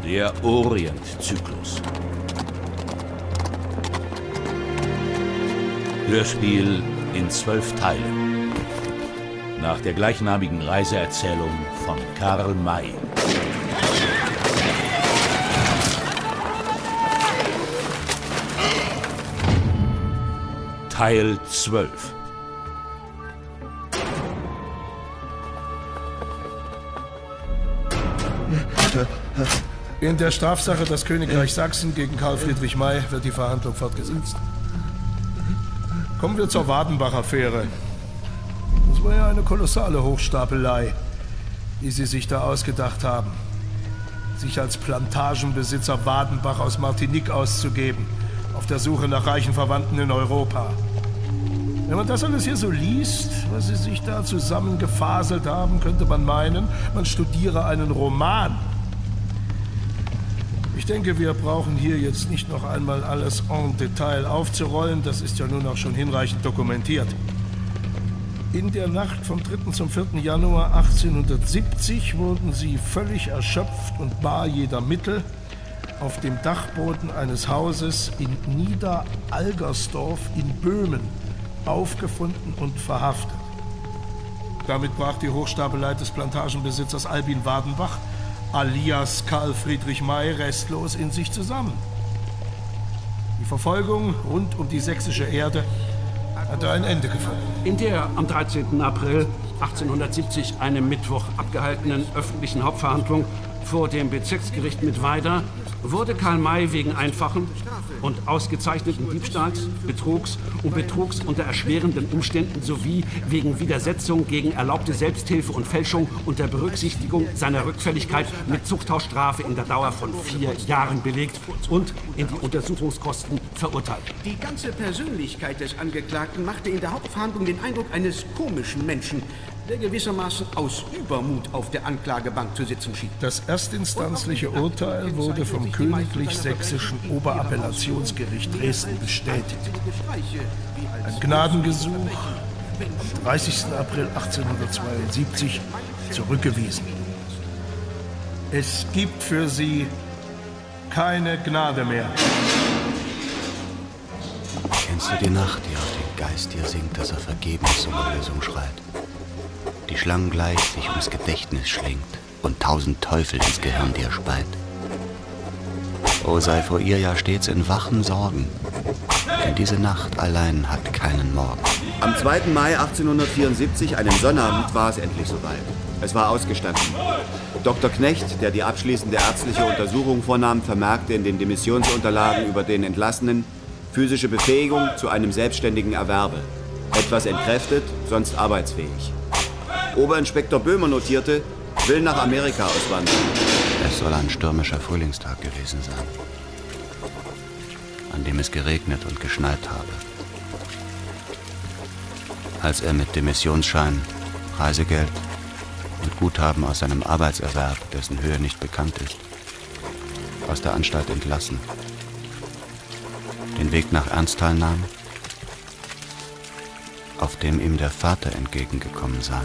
Der Orientzyklus. Hörspiel in 12 Teilen. Nach der gleichnamigen Reiseerzählung von Karl May. Teil 12. In der Strafsache das Königreich Sachsen gegen Karl Friedrich May wird die Verhandlung fortgesetzt. Kommen wir zur Wadenbach-Affäre. Das war ja eine kolossale Hochstapelei, die Sie sich da ausgedacht haben. Sich als Plantagenbesitzer Wadenbach aus Martinique auszugeben, auf der Suche nach reichen Verwandten in Europa. Wenn man das alles hier so liest, was Sie sich da zusammengefaselt haben, könnte man meinen, man studiere einen Roman. Ich denke, wir brauchen hier jetzt nicht noch einmal alles en Detail aufzurollen. Das ist ja nun auch schon hinreichend dokumentiert. In der Nacht vom 3. zum 4. Januar 1870 wurden sie völlig erschöpft und bar jeder Mittel auf dem Dachboden eines Hauses in Niederalgersdorf in Böhmen aufgefunden und verhaftet. Damit brach die Hochstapelei des Plantagenbesitzers Albin Wadenbach alias Karl Friedrich May restlos in sich zusammen. Die Verfolgung rund um die sächsische Erde hatte ein Ende gefunden. In der am 13. April 1870, einem Mittwoch, abgehaltenen öffentlichen Hauptverhandlung vor dem Bezirksgericht Mittweida wurde Karl May wegen einfachen und ausgezeichneten Diebstahls, Betrugs unter erschwerenden Umständen sowie wegen Widersetzung gegen erlaubte Selbsthilfe und Fälschung unter Berücksichtigung seiner Rückfälligkeit mit Zuchthausstrafe in der Dauer von 4 Jahren belegt und in die Untersuchungskosten verurteilt. Die ganze Persönlichkeit des Angeklagten machte in der Hauptverhandlung den Eindruck eines komischen Menschen, der gewissermaßen aus Übermut auf der Anklagebank zu sitzen schien. Das erstinstanzliche Urteil wurde vom Königlich-Sächsischen Oberappellationsgericht Dresden bestätigt. Ein Gnadengesuch am 30. April 1872 zurückgewiesen. Es gibt für sie keine Gnade mehr. Kennst du die Nacht, die auf den Geist dir singt, dass er vergebens um Erlösung schreit? Die schlangengleich sich ums Gedächtnis schlingt und 1000 Teufel ins Gehirn dir speit. O sei vor ihr ja stets in wachen Sorgen, denn diese Nacht allein hat keinen Morgen. Am 2. Mai 1874, einem Sonnabend, war es endlich soweit. Es war ausgestanden. Dr. Knecht, der die abschließende ärztliche Untersuchung vornahm, vermerkte in den Demissionsunterlagen über den Entlassenen physische Befähigung zu einem selbstständigen Erwerbe. Etwas entkräftet, sonst arbeitsfähig. Oberinspektor Böhmer notierte, will nach Amerika auswandern. Es soll ein stürmischer Frühlingstag gewesen sein, an dem es geregnet und geschneit habe. Als er mit Demissionsschein, Reisegeld und Guthaben aus seinem Arbeitserwerb, dessen Höhe nicht bekannt ist, aus der Anstalt entlassen, den Weg nach Ernsthal nahm, auf dem ihm der Vater entgegengekommen sei.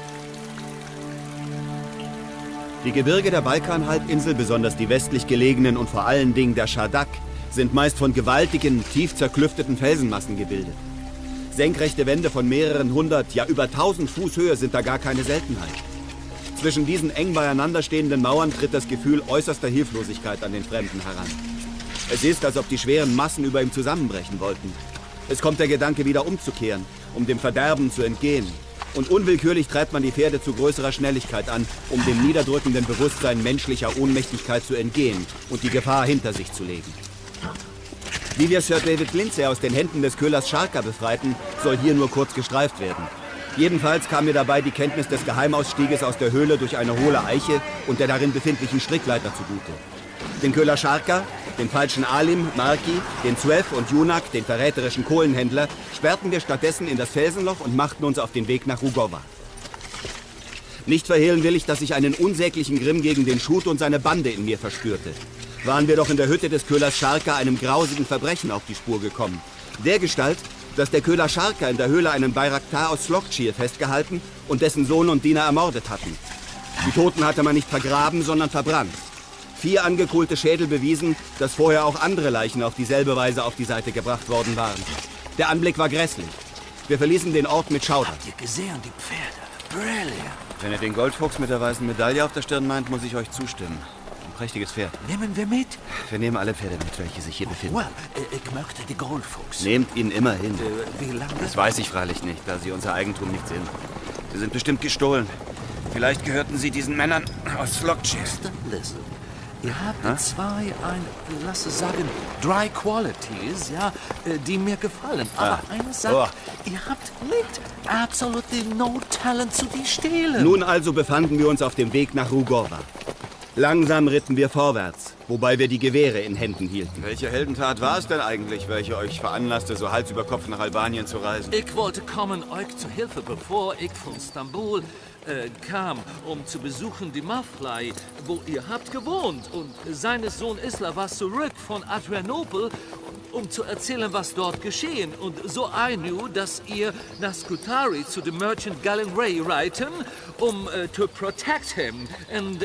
Die Gebirge der Balkanhalbinsel, besonders die westlich gelegenen und vor allen Dingen der Schadak, sind meist von gewaltigen, tief zerklüfteten Felsenmassen gebildet. Senkrechte Wände von mehreren hundert, ja über 1000 Fuß Höhe sind da gar keine Seltenheit. Zwischen diesen eng beieinander stehenden Mauern tritt das Gefühl äußerster Hilflosigkeit an den Fremden heran. Es ist, als ob die schweren Massen über ihm zusammenbrechen wollten. Es kommt der Gedanke, wieder umzukehren, um dem Verderben zu entgehen. Und unwillkürlich treibt man die Pferde zu größerer Schnelligkeit an, um dem niederdrückenden Bewusstsein menschlicher Ohnmächtigkeit zu entgehen und die Gefahr hinter sich zu legen. Wie wir Sir David Lindsay aus den Händen des Köhlers Scharka befreiten, soll hier nur kurz gestreift werden. Jedenfalls kam mir dabei die Kenntnis des Geheimausstieges aus der Höhle durch eine hohle Eiche und der darin befindlichen Strickleiter zugute. Den Köhler Scharka, den falschen Alim, Marki, den Zuev und Junak, den verräterischen Kohlenhändler, sperrten wir stattdessen in das Felsenloch und machten uns auf den Weg nach Rugova. Nicht verhehlen will ich, dass ich einen unsäglichen Grimm gegen den Schut und seine Bande in mir verspürte. Waren wir doch in der Hütte des Köhlers Scharka einem grausigen Verbrechen auf die Spur gekommen. Dergestalt, dass der Köhler Scharka in der Höhle einen Bayraktar aus Slokchir festgehalten und dessen Sohn und Diener ermordet hatten. Die Toten hatte man nicht vergraben, sondern verbrannt. 4 angekohlte Schädel bewiesen, dass vorher auch andere Leichen auf dieselbe Weise auf die Seite gebracht worden waren. Der Anblick war grässlich. Wir verließen den Ort mit Schauder. Habt ihr gesehen, die Pferde? Brilliant. Wenn ihr den Goldfuchs mit der weißen Medaille auf der Stirn meint, muss ich euch zustimmen. Ein prächtiges Pferd. Nehmen wir mit? Wir nehmen alle Pferde mit, welche sich hier befinden. Well, ich möchte die Goldfuchs. Nehmt ihn immer hin. Wie lange? Das weiß ich freilich nicht, da sie unser Eigentum nicht sind. Sie sind bestimmt gestohlen. Vielleicht gehörten sie diesen Männern aus Lockchest. Listen. Ihr habt lass es sagen, 3 Qualities, ja, die mir gefallen. Aber eine Sache, ihr habt nicht absolutely no talent zu die stehlen. Nun also befanden wir uns auf dem Weg nach Rugova. Langsam ritten wir vorwärts, wobei wir die Gewehre in Händen hielten. Welche Heldentat war es denn eigentlich, welche euch veranlasste, so Hals über Kopf nach Albanien zu reisen? Ich wollte kommen euch zur Hilfe, bevor ich von Istanbul kam, um zu besuchen die Maflei, wo ihr habt gewohnt. Und sein Sohn Isla war zurück von Adrianopel, um zu erzählen, was dort geschehen. Und so I knew, dass ihr nach Scutari zu dem Merchant Galen Ray reiten, um to protect him. And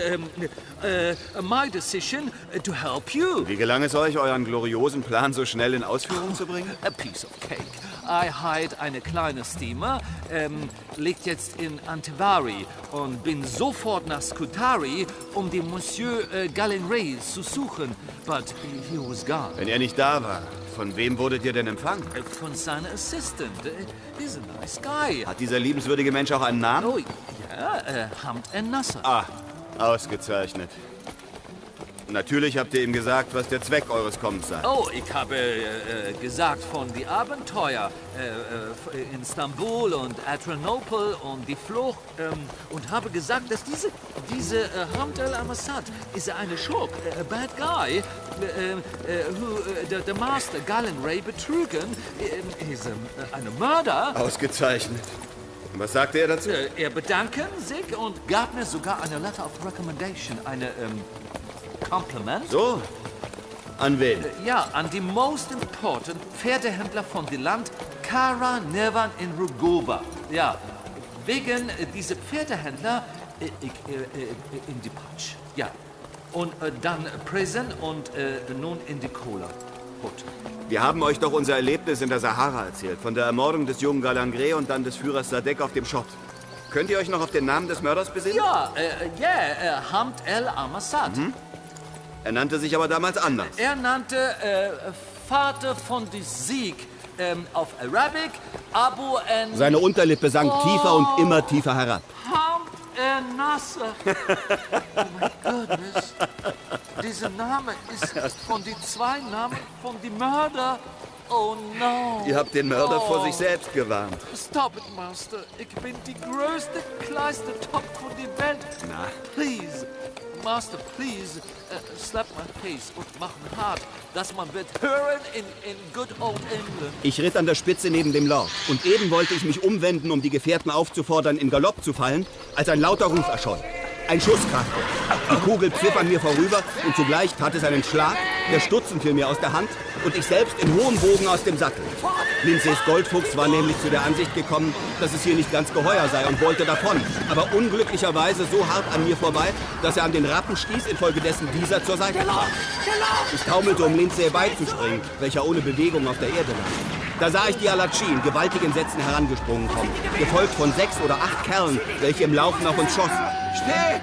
my decision to help you. Wie gelang es euch, euren gloriosen Plan so schnell in Ausführung zu bringen? A piece of cake. I hired eine kleine Steamer, liegt jetzt in Antivari und bin sofort nach Scutari, um den Monsieur Galen Ray zu suchen. But he was gone. Wenn er nicht da war, von wem wurdet ihr denn empfangen? Von seiner Assistant. He's a nice guy. Hat dieser liebenswürdige Mensch auch einen Namen? Oh, ja, Hamd Nasser. Ah, ausgezeichnet. Natürlich habt ihr ihm gesagt, was der Zweck eures Kommens sei. Oh, ich habe gesagt von die Abenteuer in Istanbul und Adrianopel und die Flucht und habe gesagt, dass diese Hamd al-Amassad ist eine Schurk, a bad guy, who the Master Galen Ray betrügen, ist ein Mörder. Ausgezeichnet. Was sagte er dazu? Er bedankte sich und gab mir sogar eine Letter of Recommendation, eine Compliment. So? An wen? Ja, an die most important Pferdehändler von dem Land, Kara Nevan in Rugova. Ja, wegen dieser Pferdehändler in die Patsch. Ja, und dann Prison und nun in die Cola. Gut. Wir haben euch doch unser Erlebnis in der Sahara erzählt, von der Ermordung des jungen Galangre und dann des Führers Sadek auf dem Schott. Könnt ihr euch noch auf den Namen des Mörders besinnen? Ja, Hamd al-Amassad. Er nannte sich aber damals anders. Er nannte Vater von dem Sieg auf Arabic, Abu an... Seine Unterlippe sank tiefer und immer tiefer herab. Hamd al-Nasser. Oh my goodness. Dieser Name ist von den 2 Namen von den Mörder. Oh no. Ihr habt den Mörder vor sich selbst gewarnt. Stop it, Master. Ich bin die größte, kleinste Top von der Welt. Na. Please. Master, please, slap my face und machen hart, dass man wird hören in good old England. Ich ritt an der Spitze neben dem Lord und eben wollte ich mich umwenden, um die Gefährten aufzufordern, in Galopp zu fallen, als ein lauter Ruf erscholl. Ein Schuss krachte. Die Kugel pfiff an mir vorüber und zugleich tat es einen Schlag, der Stutzen fiel mir aus der Hand und ich selbst in hohem Bogen aus dem Sattel. Lindsays Goldfuchs war nämlich zu der Ansicht gekommen, dass es hier nicht ganz geheuer sei und wollte davon, aber unglücklicherweise so hart an mir vorbei, dass er an den Rappen stieß, infolgedessen dieser zur Seite kam. Ich taumelte, um Lindsay beizuspringen, welcher ohne Bewegung auf der Erde lag. Da sah ich die Alachi in gewaltigen Sätzen herangesprungen kommen, gefolgt von 6 oder 8 Kerlen, welche im Laufen auf uns schossen. Steht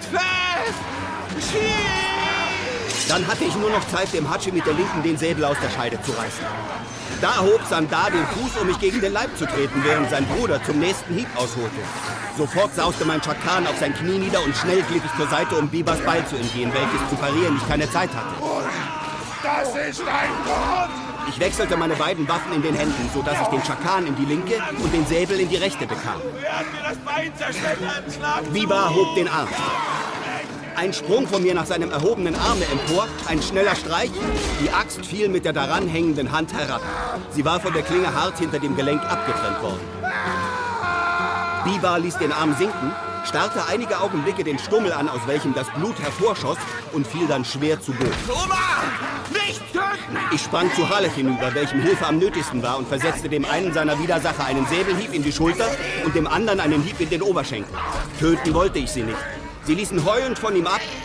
fest! Schießt! Dann hatte ich nur noch Zeit, dem Hatschi mit der Linken den Säbel aus der Scheide zu reißen. Da hob Sandar den Fuß, um mich gegen den Leib zu treten, während sein Bruder zum nächsten Hieb ausholte. Sofort sauste mein Schakan auf sein Knie nieder und schnell glitt ich zur Seite, um Bibas Beil zu entgehen, welches zu parieren ich keine Zeit hatte. Das ist ein Gott! Ich wechselte meine beiden Waffen in den Händen, sodass ich den Schakan in die linke und den Säbel in die rechte bekam. Er hat mir das Bein zerschmettert! Biba hob den Arm. Ein Sprung von mir nach seinem erhobenen Arme empor, ein schneller Streich, die Axt fiel mit der daran hängenden Hand herab. Sie war von der Klinge hart hinter dem Gelenk abgetrennt worden. Biba ließ den Arm sinken, starrte einige Augenblicke den Stummel an, aus welchem das Blut hervorschoss, und fiel dann schwer zu Boden. Nicht töten! Ich sprang zu Halef hinüber, welchem Hilfe am nötigsten war, und versetzte dem einen seiner Widersacher einen Säbelhieb in die Schulter und dem anderen einen Hieb in den Oberschenkel. Töten wollte ich sie nicht. Sie ließen heulend von ihm ab,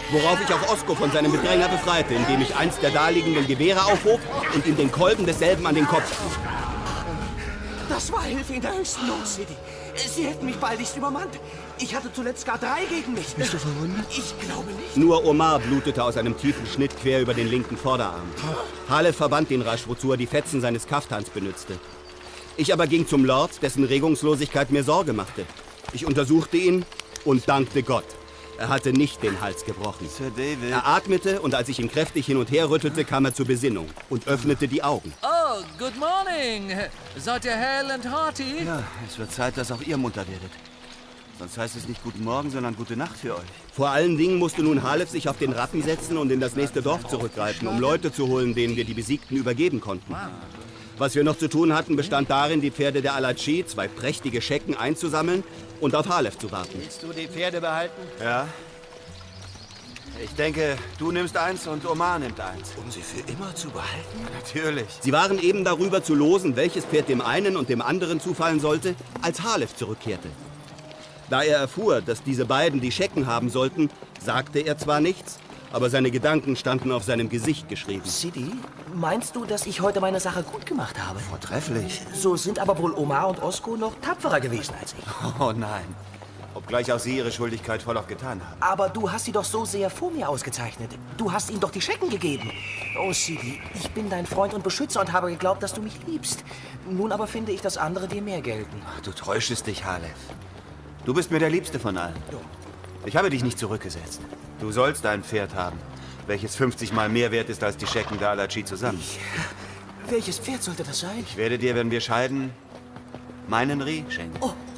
worauf ich auch Osko von seinem Bedränger befreite, indem ich eins der daliegenden Gewehre aufhob und ihm den Kolben desselben an den Kopf schlug. Das war Hilfe in der höchsten Not, City. Sie hätten mich baldigst übermannt. Ich hatte zuletzt gar 3 gegen mich. Bist du verwundet? Ich glaube nicht. Nur Omar blutete aus einem tiefen Schnitt quer über den linken Vorderarm. Halef verband ihn rasch, wozu er die Fetzen seines Kaftans benützte. Ich aber ging zum Lord, dessen Regungslosigkeit mir Sorge machte. Ich untersuchte ihn und dankte Gott. Er hatte nicht den Hals gebrochen. Sir David. Er atmete und als ich ihn kräftig hin und her rüttelte, kam er zur Besinnung und öffnete die Augen. Oh, good morning. Seid ihr hell and hearty? Ja, es wird Zeit, dass auch ihr munter werdet. Sonst heißt es nicht guten Morgen, sondern gute Nacht für euch. Vor allen Dingen musste nun Halef sich auf den Rappen setzen und in das nächste Dorf zurückreiten, um Leute zu holen, denen wir die Besiegten übergeben konnten. Was wir noch zu tun hatten, bestand darin, die Pferde der Alachi, 2 prächtige Schecken, einzusammeln und auf Halef zu warten. Willst du die Pferde behalten? Ja. Ich denke, du nimmst eins und Omar nimmt eins. Um sie für immer zu behalten? Natürlich. Sie waren eben darüber zu losen, welches Pferd dem einen und dem anderen zufallen sollte, als Halef zurückkehrte. Da er erfuhr, dass diese beiden die Schecken haben sollten, sagte er zwar nichts, aber seine Gedanken standen auf seinem Gesicht geschrieben. City, meinst du, dass ich heute meine Sache gut gemacht habe? Vortrefflich. So sind aber wohl Omar und Osko noch tapferer gewesen als ich. Oh nein. Obgleich auch sie ihre Schuldigkeit voll auf getan haben. Aber du hast sie doch so sehr vor mir ausgezeichnet. Du hast ihnen doch die Schecken gegeben. Oh, City, ich bin dein Freund und Beschützer und habe geglaubt, dass du mich liebst. Nun aber finde ich, dass andere dir mehr gelten. Ach, du täuschest dich, Halef. Du bist mir der Liebste von allen. Ich habe dich nicht zurückgesetzt. Du sollst ein Pferd haben, welches 50 Mal mehr wert ist als die Schecken der Alachi zusammen. Welches Pferd sollte das sein? Ich werde dir, wenn wir scheiden, meinen Ri schenken.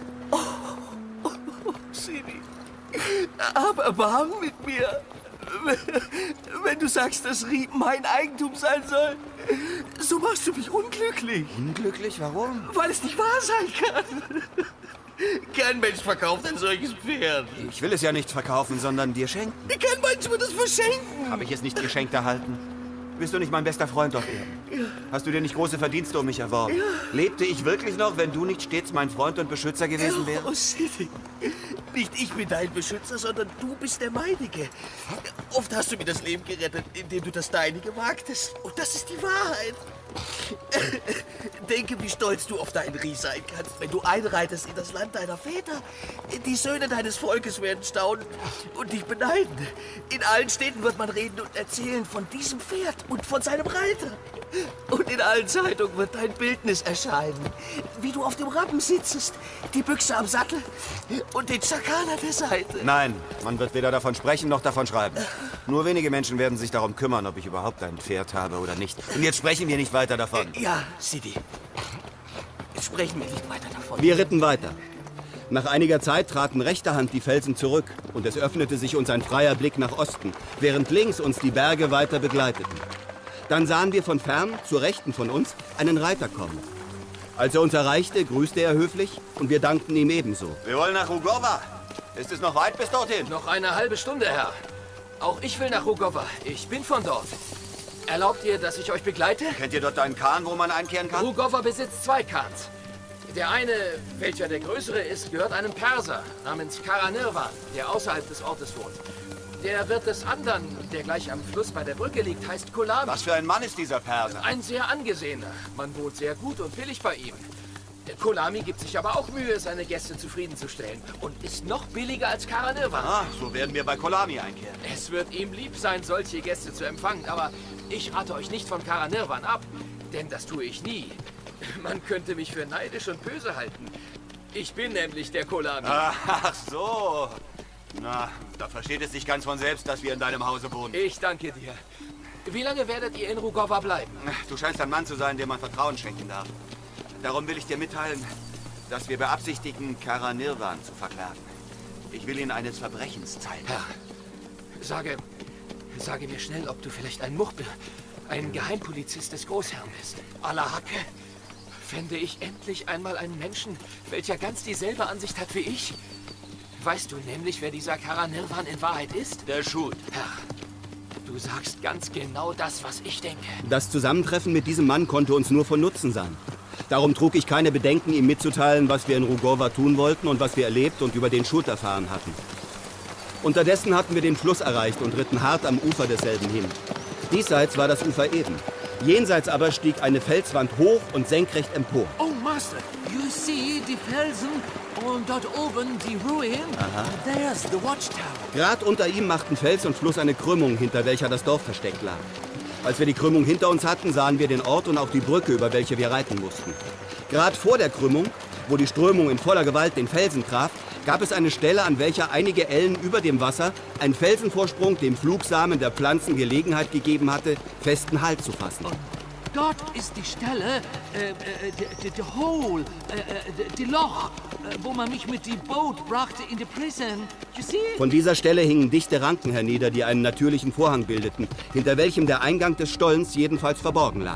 City, hab Erbarmen mit mir. Wenn du sagst, dass Ri mein Eigentum sein soll, so machst du mich unglücklich. Unglücklich? Warum? Weil es nicht wahr sein kann. Kein Mensch verkauft ein solches Pferd. Ich will es ja nicht verkaufen, sondern dir schenken. Kein Mensch wird es verschenken. Habe ich es nicht geschenkt erhalten? Bist du nicht mein bester Freund auf Erden? Hast du dir nicht große Verdienste um mich erworben? Lebte ich wirklich noch, wenn du nicht stets mein Freund und Beschützer gewesen wärst? Oh, City. Nicht ich bin dein Beschützer, sondern du bist der meinige. Oft hast du mir das Leben gerettet, indem du das Deinige wagtest. Und das ist die Wahrheit. Denke, wie stolz du auf deinen Ri sein kannst, wenn du einreitest in das Land deiner Väter. Die Söhne deines Volkes werden staunen und dich beneiden. In allen Städten wird man reden und erzählen von diesem Pferd und von seinem Reiter. Und in allen Zeitungen wird dein Bildnis erscheinen, wie du auf dem Rappen sitzest, die Büchse am Sattel und den Schakal an der Seite. Nein, man wird weder davon sprechen noch davon schreiben. Nur wenige Menschen werden sich darum kümmern, ob ich überhaupt ein Pferd habe oder nicht. Und jetzt sprechen wir nicht weiter davon. Ja, City. Jetzt sprechen wir nicht weiter davon. Wir ritten weiter. Nach einiger Zeit traten rechter Hand die Felsen zurück und es öffnete sich uns ein freier Blick nach Osten, während links uns die Berge weiter begleiteten. Dann sahen wir von fern, zur Rechten von uns, einen Reiter kommen. Als er uns erreichte, grüßte er höflich und wir dankten ihm ebenso. Wir wollen nach Rugova. Ist es noch weit bis dorthin? Noch eine halbe Stunde, Herr. Auch ich will nach Rugova. Ich bin von dort. Erlaubt ihr, dass ich euch begleite? Kennt ihr dort einen Kahn, wo man einkehren kann? Rugova besitzt 2 Kahns. Der eine, welcher der größere ist, gehört einem Perser namens Karanirvan, der außerhalb des Ortes wohnt. Der Wirt des anderen, der gleich am Fluss bei der Brücke liegt, heißt Kolami. Was für ein Mann ist dieser Perser? Ein sehr angesehener. Man wohnt sehr gut und billig bei ihm. Der Kolami gibt sich aber auch Mühe, seine Gäste zufriedenzustellen und ist noch billiger als Karanirvan. Ah, so werden wir bei Kolami einkehren. Es wird ihm lieb sein, solche Gäste zu empfangen, aber ich rate euch nicht von Karanirvan ab, denn das tue ich nie. Man könnte mich für neidisch und böse halten. Ich bin nämlich der Kolami. Ach so. Na, da versteht es sich ganz von selbst, dass wir in deinem Hause wohnen. Ich danke dir. Wie lange werdet ihr in Rugova bleiben? Du scheinst ein Mann zu sein, dem man Vertrauen schenken darf. Darum will ich dir mitteilen, dass wir beabsichtigen, Karanirvan zu verklagen. Ich will ihn eines Verbrechens zeigen. Herr, sage mir schnell, ob du vielleicht ein Muchbel, ein Geheimpolizist des Großherrn bist. Allah Hacke, fände ich endlich einmal einen Menschen, welcher ganz dieselbe Ansicht hat wie ich. Weißt du nämlich, wer dieser Karanirvan in Wahrheit ist? Der Schut. Herr, du sagst ganz genau das, was ich denke. Das Zusammentreffen mit diesem Mann konnte uns nur von Nutzen sein. Darum trug ich keine Bedenken, ihm mitzuteilen, was wir in Rugova tun wollten und was wir erlebt und über den Schut erfahren hatten. Unterdessen hatten wir den Fluss erreicht und ritten hart am Ufer desselben hin. Diesseits war das Ufer eben. Jenseits aber stieg eine Felswand hoch und senkrecht empor. Oh, Master, you see die Felsen und dort oben die Ruinen? Aha. There's the watchtower. Grad unter ihm machten Fels und Fluss eine Krümmung, hinter welcher das Dorf versteckt lag. Als wir die Krümmung hinter uns hatten, sahen wir den Ort und auch die Brücke, über welche wir reiten mussten. Grad vor der Krümmung, wo die Strömung in voller Gewalt den Felsen traf, gab es eine Stelle, an welcher einige Ellen über dem Wasser ein Felsenvorsprung dem Flugsamen der Pflanzen Gelegenheit gegeben hatte, festen Halt zu fassen. Dort ist die Stelle, die Hole, die Loch, wo man mich mit dem Boot brachte in die Prison. You see? Von dieser Stelle hingen dichte Ranken hernieder, die einen natürlichen Vorhang bildeten, hinter welchem der Eingang des Stollens jedenfalls verborgen lag.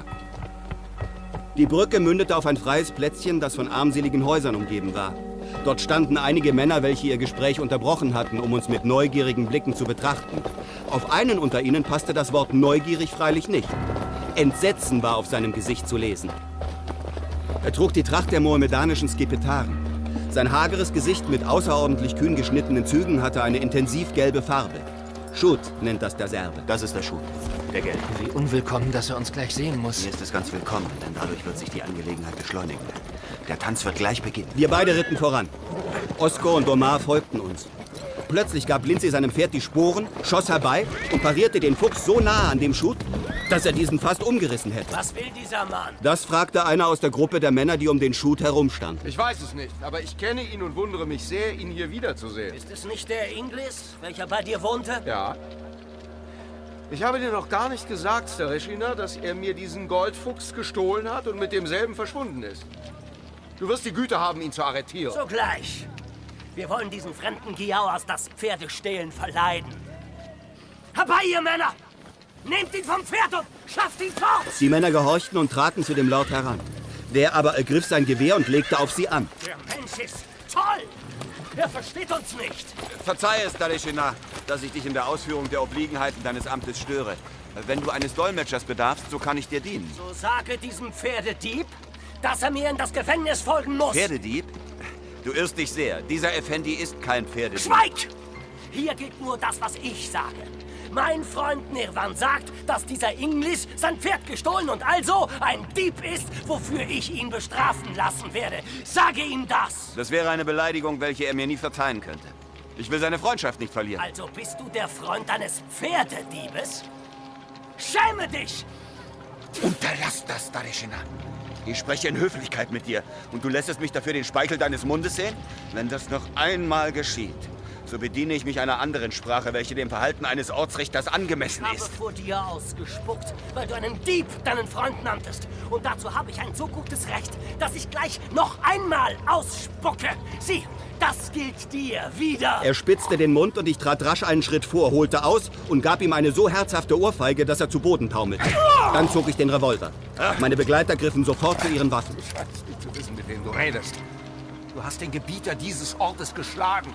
Die Brücke mündete auf ein freies Plätzchen, das von armseligen Häusern umgeben war. Dort standen einige Männer, welche ihr Gespräch unterbrochen hatten, um uns mit neugierigen Blicken zu betrachten. Auf einen unter ihnen passte das Wort neugierig freilich nicht. Entsetzen war auf seinem Gesicht zu lesen. Er trug die Tracht der mohammedanischen Skepetaren. Sein hageres Gesicht mit außerordentlich kühn geschnittenen Zügen hatte eine intensiv gelbe Farbe. Schut nennt das der Serbe. Das ist der Schut, der Gelbe. Wie unwillkommen, dass er uns gleich sehen muss. Hier ist es ganz willkommen, denn dadurch wird sich die Angelegenheit beschleunigen. Der Tanz wird gleich beginnen. Wir beide ritten voran. Oskar und Omar folgten uns. Plötzlich gab Lindsay seinem Pferd die Sporen, schoss herbei und parierte den Fuchs so nahe an dem Schut, dass er diesen fast umgerissen hätte. Was will dieser Mann? Das fragte einer aus der Gruppe der Männer, die um den Schut herumstanden. Ich weiß es nicht, aber ich kenne ihn und wundere mich sehr, ihn hier wiederzusehen. Ist es nicht der Inglis, welcher bei dir wohnte? Ja. Ich habe dir noch gar nicht gesagt, Stareshina, dass er mir diesen Goldfuchs gestohlen hat und mit demselben verschwunden ist. Du wirst die Güte haben, ihn zu arretieren. Sogleich. Wir wollen diesen fremden Giauers das Pferdestehlen verleiden. Herbei, ihr Männer! Nehmt ihn vom Pferd und schafft ihn fort! Die Männer gehorchten und traten zu dem Lord heran. Der aber ergriff sein Gewehr und legte auf sie an. Der Mensch ist toll! Er versteht uns nicht! Verzeihe, Stareshina, dass ich dich in der Ausführung der Obliegenheiten deines Amtes störe. Wenn du eines Dolmetschers bedarfst, so kann ich dir dienen. So sage diesem Pferdedieb, dass er mir in das Gefängnis folgen muss. Pferdedieb? Du irrst dich sehr. Dieser Effendi ist kein Pferdedieb. Schweig! Hier gilt nur das, was ich sage. Mein Freund Nirwan sagt, dass dieser Inglis sein Pferd gestohlen und also ein Dieb ist, wofür ich ihn bestrafen lassen werde. Sage ihm das! Das wäre eine Beleidigung, welche er mir nie verzeihen könnte. Ich will seine Freundschaft nicht verlieren. Also bist du der Freund eines Pferdediebes? Schäme dich! Unterlass das, Stareshina. Ich spreche in Höflichkeit mit dir und du lässest mich dafür den Speichel deines Mundes sehen? Wenn das noch einmal geschieht, so bediene ich mich einer anderen Sprache, welche dem Verhalten eines Ortsrichters angemessen ist. Ich habe vor dir ausgespuckt, weil du einen Dieb deinen Freund nanntest. Und dazu habe ich ein so gutes Recht, dass ich gleich noch einmal ausspucke. Sieh, das gilt dir wieder. Er spitzte den Mund und ich trat rasch einen Schritt vor, holte aus und gab ihm eine so herzhafte Ohrfeige, dass er zu Boden taumelte. Dann zog ich den Revolver. Meine Begleiter griffen sofort zu ihren Waffen. Du scheinst nicht zu wissen, mit wem du redest. Du hast den Gebieter dieses Ortes geschlagen.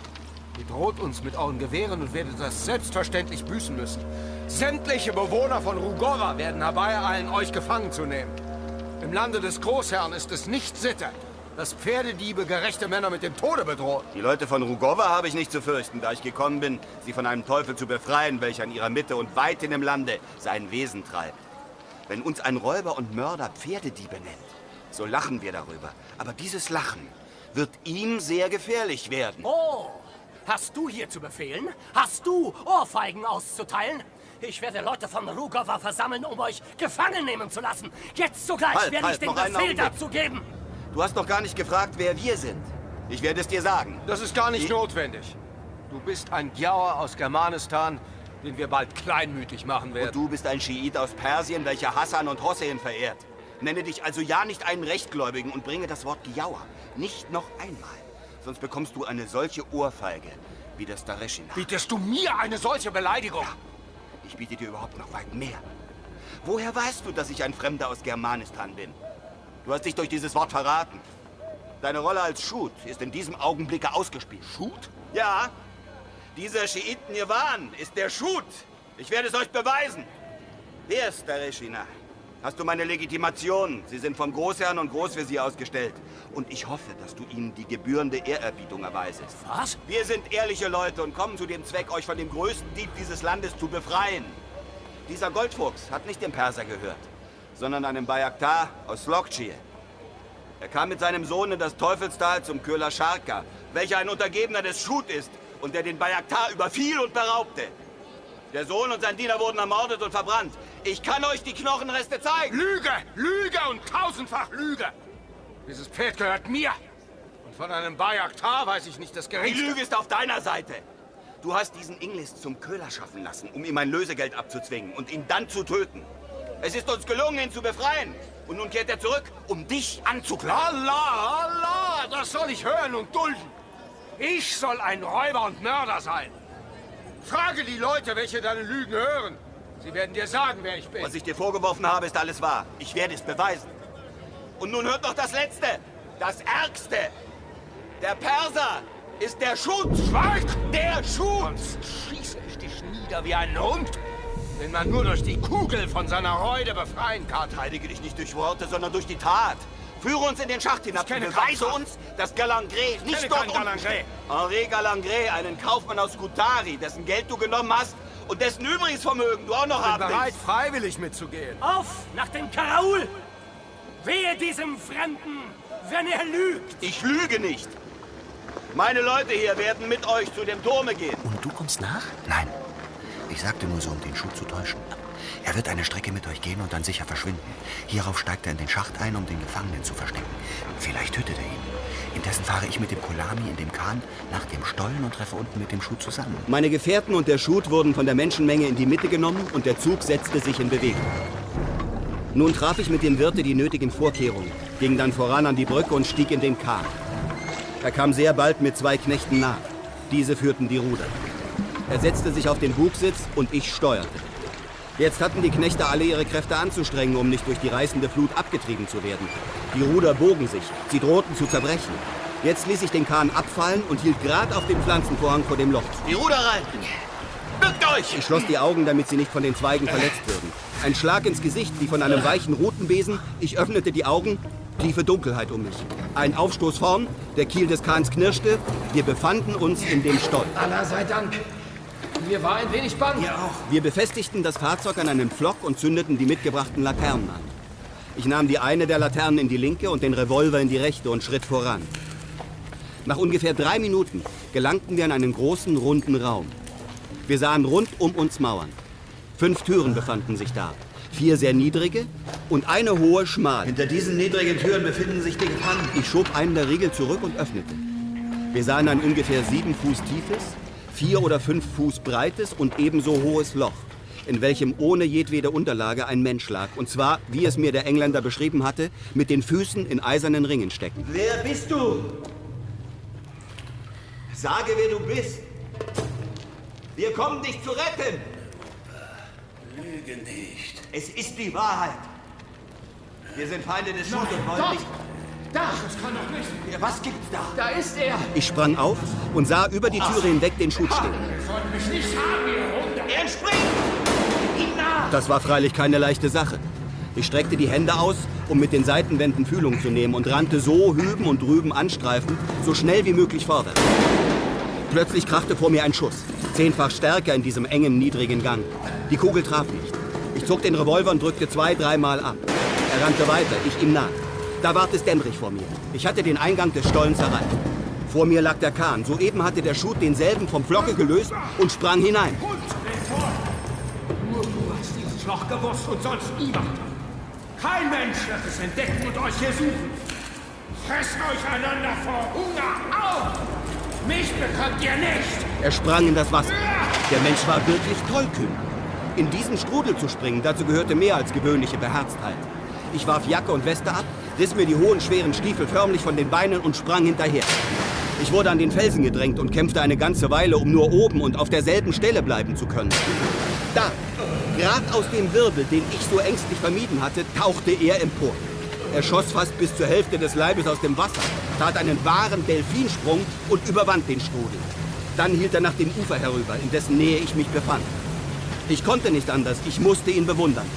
Ihr droht uns mit euren Gewehren und werdet das selbstverständlich büßen müssen. Sämtliche Bewohner von Rugova werden herbeieilen, euch gefangen zu nehmen. Im Lande des Großherrn ist es nicht Sitte, dass Pferdediebe gerechte Männer mit dem Tode bedrohen. Die Leute von Rugova habe ich nicht zu fürchten, da ich gekommen bin, sie von einem Teufel zu befreien, welcher in ihrer Mitte und weit in dem Lande sein Wesen treibt. Wenn uns ein Räuber und Mörder Pferdediebe nennt, so lachen wir darüber. Aber dieses Lachen wird ihm sehr gefährlich werden. Oh! Hast du hier zu befehlen? Hast du Ohrfeigen auszuteilen? Ich werde Leute von Rugova versammeln, um euch gefangen nehmen zu lassen. Jetzt sogleich werde ich den Befehl dazu geben. Du hast doch gar nicht gefragt, wer wir sind. Ich werde es dir sagen. Das ist gar nicht notwendig. Du bist ein Giauer aus Germanistan, den wir bald kleinmütig machen werden. Und du bist ein Schiit aus Persien, welcher Hassan und Hossein verehrt. Nenne dich also ja nicht einen Rechtgläubigen und bringe das Wort Giauer nicht noch einmal. Sonst bekommst du eine solche Ohrfeige wie der Stareshina. Bietest du mir eine solche Beleidigung? Ja, ich biete dir überhaupt noch weit mehr. Woher weißt du, dass ich ein Fremder aus Germanistan bin? Du hast dich durch dieses Wort verraten. Deine Rolle als Schut ist in diesem Augenblicke ausgespielt. Schut? Ja, dieser Schiiten Nirwan ist der Schut. Ich werde es euch beweisen. Wer ist Stareshina? Hast du meine Legitimation? Sie sind vom Großherrn und Großvezier ausgestellt. Und ich hoffe, dass du ihnen die gebührende Ehrerbietung erweisest. Was? Wir sind ehrliche Leute und kommen zu dem Zweck, euch von dem größten Dieb dieses Landes zu befreien. Dieser Goldfuchs hat nicht dem Perser gehört, sondern einem Bayaktar aus Slokchie. Er kam mit seinem Sohn in das Teufelstal zum Köhler Scharka, welcher ein Untergebener des Schut ist und der den Bayaktar überfiel und beraubte. Der Sohn und sein Diener wurden ermordet und verbrannt. Ich kann euch die Knochenreste zeigen. Lüge! Lüge und tausendfach Lüge! Dieses Pferd gehört mir. Und von einem Bayaktar weiß ich nicht das Geringste. Die Lüge ist auf deiner Seite. Du hast diesen Inglis zum Köhler schaffen lassen, um ihm ein Lösegeld abzuzwingen und ihn dann zu töten. Es ist uns gelungen, ihn zu befreien. Und nun kehrt er zurück, um dich anzuklagen. Allah, Allah, das soll ich hören und dulden. Ich soll ein Räuber und Mörder sein. Frage die Leute, welche deine Lügen hören. Sie werden dir sagen, wer ich bin. Was ich dir vorgeworfen habe, ist alles wahr. Ich werde es beweisen. Und nun hört noch das Letzte, das Ärgste. Der Perser ist der Schut. Schweig! Der Schut! Sonst schieße ich dich nieder wie ein Hund, den man nur durch die Kugel von seiner Reude befreien kann. Verteidige dich nicht durch Worte, sondern durch die Tat. Führe uns in den Schacht hinab und beweise uns, dass Galangré nicht dort Galangré. Henri Galangré, einen Kaufmann aus Scutari, dessen Geld du genommen hast und dessen übriges Vermögen du auch noch haben willst. Ich bin bereit, freiwillig mitzugehen. Auf nach dem Karaul! Wehe diesem Fremden, wenn er lügt! Ich lüge nicht. Meine Leute hier werden mit euch zu dem Turme gehen. Und du kommst nach? Nein. Ich sagte nur so, um den Schut zu täuschen. Er wird eine Strecke mit euch gehen und dann sicher verschwinden. Hierauf steigt er in den Schacht ein, um den Gefangenen zu verstecken. Vielleicht tötet er ihn. Indessen fahre ich mit dem Kolami in dem Kahn nach dem Stollen und treffe unten mit dem Schut zusammen. Meine Gefährten und der Schut wurden von der Menschenmenge in die Mitte genommen und der Zug setzte sich in Bewegung. Nun traf ich mit dem Wirte die nötigen Vorkehrungen, ging dann voran an die Brücke und stieg in den Kahn. Er kam sehr bald mit 2 Knechten nach. Diese führten die Ruder. Er setzte sich auf den Bugsitz und ich steuerte. Jetzt hatten die Knechte alle ihre Kräfte anzustrengen, um nicht durch die reißende Flut abgetrieben zu werden. Die Ruder bogen sich, sie drohten zu zerbrechen. Jetzt ließ ich den Kahn abfallen und hielt gerade auf dem Pflanzenvorhang vor dem Loch. Die Ruder rein! Bückt euch! Ich schloss die Augen, damit sie nicht von den Zweigen verletzt würden. Ein Schlag ins Gesicht, wie von einem weichen Rutenbesen. Ich öffnete die Augen, tiefe Dunkelheit um mich. Ein Aufstoß vorn, der Kiel des Kahns knirschte. Wir befanden uns in dem Stollen. Allah sei Dank. Mir war ein wenig bang. Ihr auch. Wir befestigten das Fahrzeug an einen Pflock und zündeten die mitgebrachten Laternen an. Ich nahm die eine der Laternen in die linke und den Revolver in die rechte und schritt voran. Nach ungefähr 3 Minuten gelangten wir in einen großen, runden Raum. Wir sahen rund um uns Mauern. 5 Türen befanden sich da. 4 sehr niedrige und eine hohe, schmale. Hinter diesen niedrigen Türen befinden sich die Gefangenen. Ich schob einen der Riegel zurück und öffnete. Wir sahen ein ungefähr 7 Fuß tiefes, 4 oder 5 Fuß breites und ebenso hohes Loch, in welchem ohne jedwede Unterlage ein Mensch lag. Und zwar, wie es mir der Engländer beschrieben hatte, mit den Füßen in eisernen Ringen steckend. Wer bist du? Sage, wer du bist. Wir kommen, dich zu retten. Lüge nicht. Es ist die Wahrheit. Wir sind Feinde des Schut und wollen Dort! nicht... Da! Das kann doch nicht. Was gibt's da? Da ist er! Ich sprang auf und sah über die Türe hinweg den Schut stehen. Ihr sollt mich nicht haben, ihr Hunde! Er springt! Ihm nach! Das war freilich keine leichte Sache. Ich streckte die Hände aus, um mit den Seitenwänden Fühlung zu nehmen und rannte so hüben und drüben anstreifend, so schnell wie möglich vorwärts. Plötzlich krachte vor mir ein Schuss, 10-fach stärker in diesem engen, niedrigen Gang. Die Kugel traf nicht. Ich zog den Revolver und drückte 2-3 Mal ab. Er rannte weiter, ich ihm nach. Da ward es dämmerig vor mir. Ich hatte den Eingang des Stollens erreicht. Vor mir lag der Kahn. Soeben hatte der Schut denselben vom Flocke gelöst und sprang hinein. Nur du hast dieses Loch gewusst und sonst niemand. Kein Mensch wird es entdecken und euch hier suchen. Fresst euch einander vor Hunger auf! Mich bekommt ihr nicht! Er sprang in das Wasser. Der Mensch war wirklich tollkühn. In diesen Strudel zu springen, dazu gehörte mehr als gewöhnliche Beherztheit. Ich warf Jacke und Weste ab, riss mir die hohen, schweren Stiefel förmlich von den Beinen und sprang hinterher. Ich wurde an den Felsen gedrängt und kämpfte eine ganze Weile, um nur oben und auf derselben Stelle bleiben zu können. Da, gerade aus dem Wirbel, den ich so ängstlich vermieden hatte, tauchte er empor. Er schoss fast bis zur Hälfte des Leibes aus dem Wasser, tat einen wahren Delfinsprung und überwand den Strudel. Dann hielt er nach dem Ufer herüber, in dessen Nähe ich mich befand. Ich konnte nicht anders, ich musste ihn bewundern.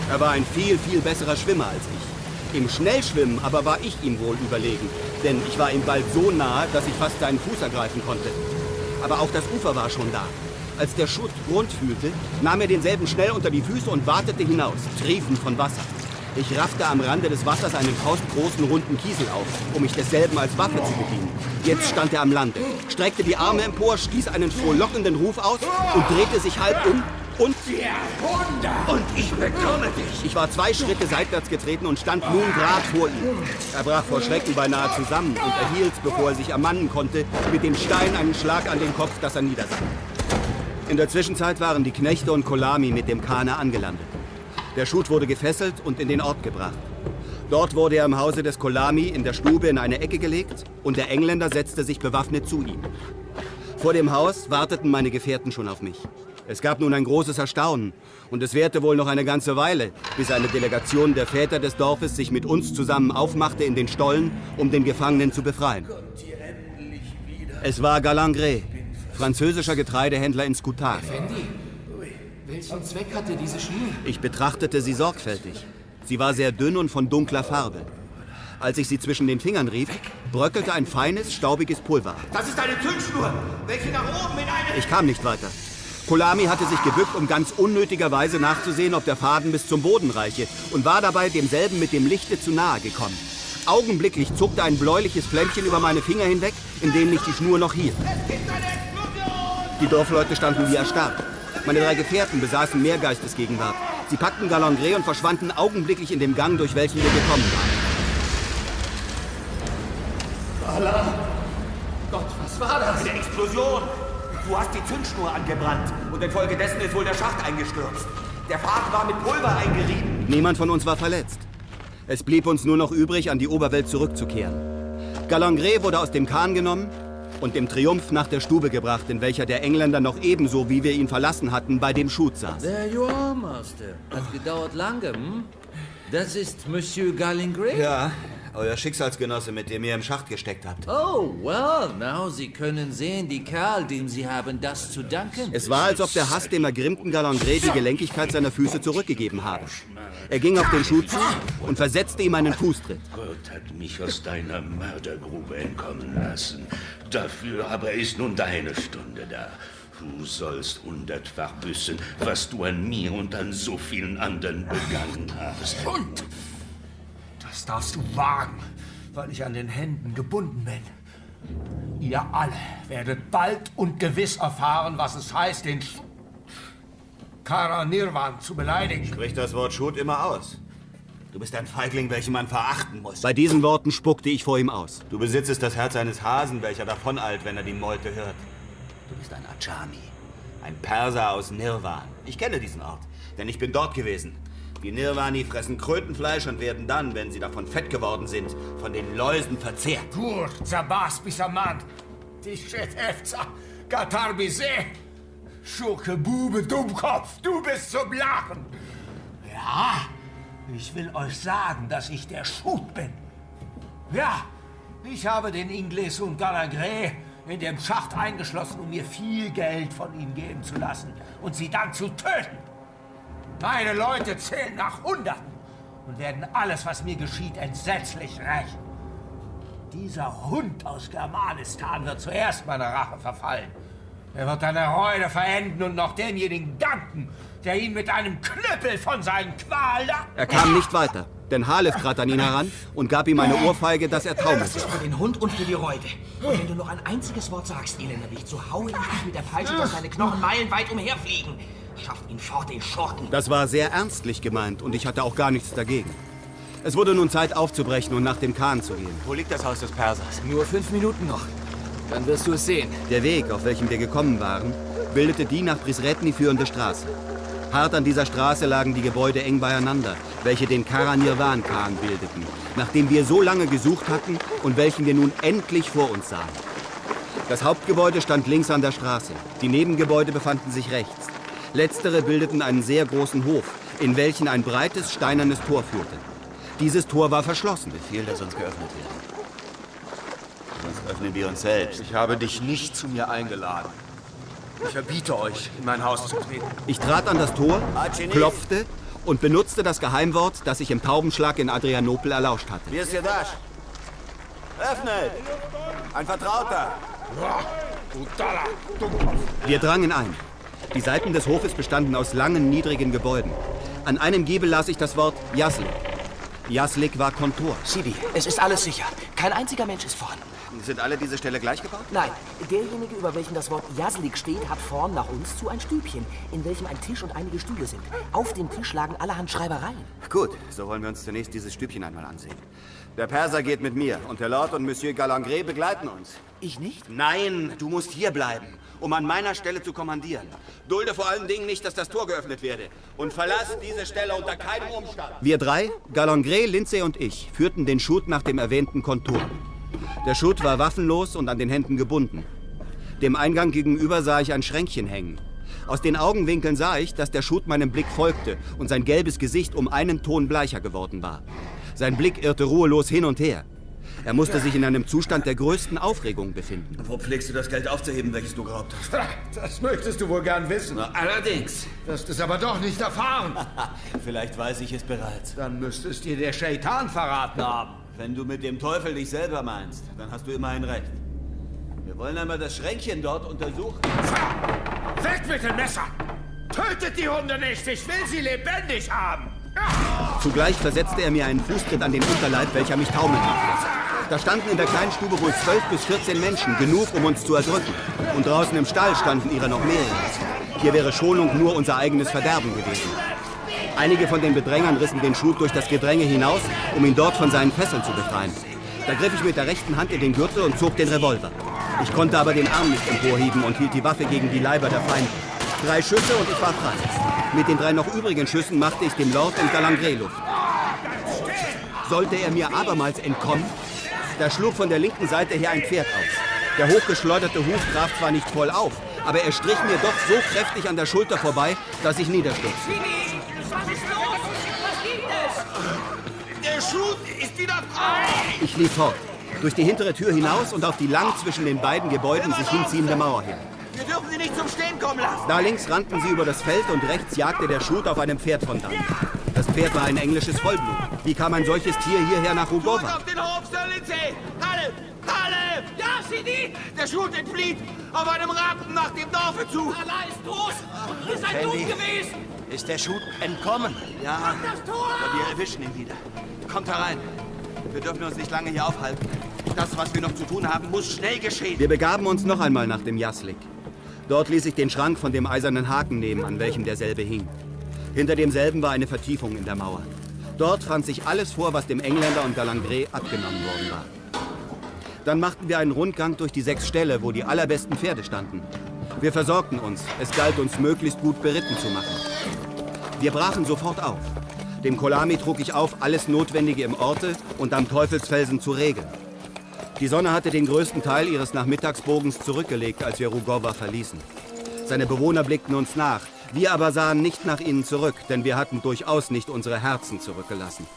Er war ein viel, viel besserer Schwimmer als ich. Im Schnellschwimmen aber war ich ihm wohl überlegen, denn ich war ihm bald so nahe, dass ich fast seinen Fuß ergreifen konnte. Aber auch das Ufer war schon da. Als der Schutt Grund fühlte, nahm er denselben schnell unter die Füße und watete hinaus, triefend von Wasser. Ich raffte am Rande des Wassers einen faustgroßen, runden Kiesel auf, um mich desselben als Waffe zu bedienen. Jetzt stand er am Lande, streckte die Arme empor, stieß einen frohlockenden Ruf aus und drehte sich halb um und... Und ich bekomme dich! Ich war 2 Schritte seitwärts getreten und stand nun grad vor ihm. Er brach vor Schrecken beinahe zusammen und erhielt, bevor er sich ermannen konnte, mit dem Stein einen Schlag an den Kopf, dass er niedersank. In der Zwischenzeit waren die Knechte und Kolami mit dem Kahne angelandet. Der Schutt wurde gefesselt und in den Ort gebracht. Dort wurde er im Hause des Kolami in der Stube in eine Ecke gelegt und der Engländer setzte sich bewaffnet zu ihm. Vor dem Haus warteten meine Gefährten schon auf mich. Es gab nun ein großes Erstaunen und es währte wohl noch eine ganze Weile, bis eine Delegation der Väter des Dorfes sich mit uns zusammen aufmachte in den Stollen, um den Gefangenen zu befreien. Es war Galangre, französischer Getreidehändler in Scutari. Welchen Zweck hatte diese Schnur? Ich betrachtete sie sorgfältig. Sie war sehr dünn und von dunkler Farbe. Als ich sie zwischen den Fingern rieb, bröckelte ein feines, staubiges Pulver ab. Das ist eine Zündschnur, welche nach oben in eine... Ich kam nicht weiter. Kolami hatte sich gebückt, um ganz unnötigerweise nachzusehen, ob der Faden bis zum Boden reiche, und war dabei demselben mit dem Lichte zu nahe gekommen. Augenblicklich zuckte ein bläuliches Flämmchen über meine Finger hinweg, in denen ich die Schnur noch hielt. Die Dorfleute standen wie erstarrt. Meine 3 Gefährten besaßen mehr Geistesgegenwart. Sie packten Galangre und verschwanden augenblicklich in dem Gang, durch welchen wir gekommen waren. Allah! Gott, was war das? Eine Explosion! Du hast die Zündschnur angebrannt und infolgedessen ist wohl der Schacht eingestürzt. Der Faden war mit Pulver eingerieben. Niemand von uns war verletzt. Es blieb uns nur noch übrig, an die Oberwelt zurückzukehren. Galangre wurde aus dem Kahn genommen und im Triumph nach der Stube gebracht, in welcher der Engländer noch ebenso, wie wir ihn verlassen hatten, bei dem Schutt saß. There you are, Master. Hat gedauert lange, hm? Das ist Monsieur Galangre? Ja, euer Schicksalsgenosse, mit dem ihr im Schacht gesteckt habt. Oh, well, now Sie können sehen, die Kerl, dem Sie haben das zu danken. Es war, als ob der Hass dem ergrimmten Galangre die Gelenkigkeit seiner Füße zurückgegeben habe. Er ging auf den Schutt zu und versetzte ihm einen Fußtritt. Gott hat mich aus deiner Mördergrube entkommen lassen. Dafür aber ist nun deine Stunde da. Du sollst 100-fach büßen, was du an mir und an so vielen anderen begangen hast. Und das darfst du wagen, weil ich an den Händen gebunden bin. Ihr alle werdet bald und gewiss erfahren, was es heißt, den Karanirvan zu beleidigen. Sprich das Wort Schutt immer aus. Du bist ein Feigling, welchen man verachten muss. Bei diesen Worten spuckte ich vor ihm aus. Du besitzest das Herz eines Hasen, welcher davoneilt, wenn er die Meute hört. Du bist ein Ajami, ein Perser aus Nirvan. Ich kenne diesen Ort, denn ich bin dort gewesen. Die Nirvani fressen Krötenfleisch und werden dann, wenn sie davon fett geworden sind, von den Läusen verzehrt. Gur, Zabas, Bisamant, Tischetefza, Gatarbise, Schurke, Bube, Dummkopf, du bist zum Lachen. Ja, ich will euch sagen, dass ich der Schutt bin. Ja, ich habe den Ingles und Galangre in dem Schacht eingeschlossen, um mir viel Geld von ihnen geben zu lassen und sie dann zu töten. Meine Leute zählen nach Hunderten und werden alles, was mir geschieht, entsetzlich rächen. Dieser Hund aus Germanistan wird zuerst meiner Rache verfallen. Er wird eine Reue verenden und noch demjenigen danken, der ihn mit einem Knüppel von seinen Qualen... Er kam nicht weiter, denn Halef trat an ihn heran und gab ihm eine Ohrfeige, dass er taumelte. Das ist für den Hund und für die Reude. Und wenn du noch ein einziges Wort sagst, elender Wicht, so haue ich dich mit der Peitsche, dass deine Knochen meilenweit umherfliegen. Schafft ihn fort, den Schurken. Das war sehr ernstlich gemeint und ich hatte auch gar nichts dagegen. Es wurde nun Zeit aufzubrechen und nach dem Kahn zu gehen. Wo liegt das Haus des Persers? Nur 5 Minuten noch. Dann wirst du es sehen. Der Weg, auf welchem wir gekommen waren, bildete die nach Prisretni führende Straße. Hart an dieser Straße lagen die Gebäude eng beieinander, welche den Karanirvan-Kahn bildeten, nach dem wir so lange gesucht hatten und welchen wir nun endlich vor uns sahen. Das Hauptgebäude stand links an der Straße, die Nebengebäude befanden sich rechts. Letztere bildeten einen sehr großen Hof, in welchen ein breites, steinernes Tor führte. Dieses Tor war verschlossen. Befehl, dass uns geöffnet wird. Sonst öffnen wir uns selbst. Ich habe dich nicht zu mir eingeladen. Ich verbiete euch, in mein Haus zu treten. Ich trat an das Tor, klopfte und benutzte das Geheimwort, das ich im Taubenschlag in Adrianopel erlauscht hatte. Wie ist ihr das? Öffnet! Ein Vertrauter! Wir drangen ein. Die Seiten des Hofes bestanden aus langen, niedrigen Gebäuden. An einem Giebel las ich das Wort Jaslik. Jaslik war Kontor. Sidi, es ist alles sicher. Kein einziger Mensch ist vorhanden. Sind alle diese Ställe gleich gebaut? Nein, derjenige, über welchen das Wort Jaslik steht, hat vorn nach uns zu ein Stübchen, in welchem ein Tisch und einige Stühle sind. Auf dem Tisch lagen allerhand Schreibereien. Gut, so wollen wir uns zunächst dieses Stübchen einmal ansehen. Der Perser geht mit mir und der Lord und Monsieur Galangre begleiten uns. Ich nicht? Nein, du musst hier bleiben, um an meiner Stelle zu kommandieren. Dulde vor allen Dingen nicht, dass das Tor geöffnet werde. Und verlass diese Stelle unter keinem Umstand. Wir drei, Galangre, Lindsay und ich, führten den Schut nach dem erwähnten Kontor. Der Schut war waffenlos und an den Händen gebunden. Dem Eingang gegenüber sah ich ein Schränkchen hängen. Aus den Augenwinkeln sah ich, dass der Schut meinem Blick folgte und sein gelbes Gesicht um einen Ton bleicher geworden war. Sein Blick irrte ruhelos hin und her. Er musste sich in einem Zustand der größten Aufregung befinden. Wo pflegst du das Geld aufzuheben, welches du geraubt hast? Das möchtest du wohl gern wissen. Na, allerdings. Wirst es aber doch nicht erfahren. Vielleicht weiß ich es bereits. Dann müsste es dir der Scheitan verraten haben. Wenn du mit dem Teufel dich selber meinst, dann hast du immerhin recht. Wir wollen einmal das Schränkchen dort untersuchen. Weg mit dem Messer! Tötet die Hunde nicht! Ich will sie lebendig haben! Zugleich versetzte er mir einen Fußtritt an den Unterleib, welcher mich taumeln machte. Da standen in der kleinen Stube wohl 12 bis 14 Menschen, genug, um uns zu erdrücken. Und draußen im Stall standen ihrer noch mehrere. Hier wäre Schonung nur unser eigenes Verderben gewesen. Einige von den Bedrängern rissen den Schut durch das Gedränge hinaus, um ihn dort von seinen Fesseln zu befreien. Da griff ich mit der rechten Hand in den Gürtel und zog den Revolver. Ich konnte aber den Arm nicht emporheben und hielt die Waffe gegen die Leiber der Feinde. 3 Schüsse und ich war frei. Mit den 3 noch übrigen Schüssen machte ich dem Lord und Galangre Luft. Sollte er mir abermals entkommen? Da schlug von der linken Seite her ein Pferd aus. Der hochgeschleuderte Huf traf zwar nicht voll auf, aber er strich mir doch so kräftig an der Schulter vorbei, dass ich niederstürzte. Was ist los? Was gibt es? Der Schut ist wieder frei! Ich lief fort, durch die hintere Tür hinaus und auf die lang zwischen den beiden Gebäuden sich hinziehende Mauer hin. Wir dürfen sie nicht zum Stehen kommen lassen. Da links rannten sie über das Feld und rechts jagte der Schut auf einem Pferd von dann. Das Pferd war ein englisches Vollblut. Wie kam ein solches Tier hierher nach Rugova? Auf den Hof, Sir Lindsay! Halle! Halle! Ja, Sidi! Der Schut entflieht auf einem Rappen nach dem Dorfe zu! Allah ist groß! Ihr seid dumm gewesen! Ist der Schut entkommen? Ja, Macht das Tor! aber wir erwischen ihn wieder. Kommt herein. Wir dürfen uns nicht lange hier aufhalten. Das, was wir noch zu tun haben, muss schnell geschehen. Wir begaben uns noch einmal nach dem Jaslik. Dort ließ ich den Schrank von dem eisernen Haken nehmen, an welchem derselbe hing. Hinter demselben war eine Vertiefung in der Mauer. Dort fand sich alles vor, was dem Engländer und Galangre abgenommen worden war. Dann machten wir einen Rundgang durch die 6 Ställe, wo die allerbesten Pferde standen. Wir versorgten uns. Es galt uns, möglichst gut beritten zu machen. Wir brachen sofort auf. Dem Kolami trug ich auf, alles Notwendige im Orte und am Teufelsfelsen zu regeln. Die Sonne hatte den größten Teil ihres Nachmittagsbogens zurückgelegt, als wir Rugova verließen. Seine Bewohner blickten uns nach. Wir aber sahen nicht nach ihnen zurück, denn wir hatten durchaus nicht unsere Herzen zurückgelassen.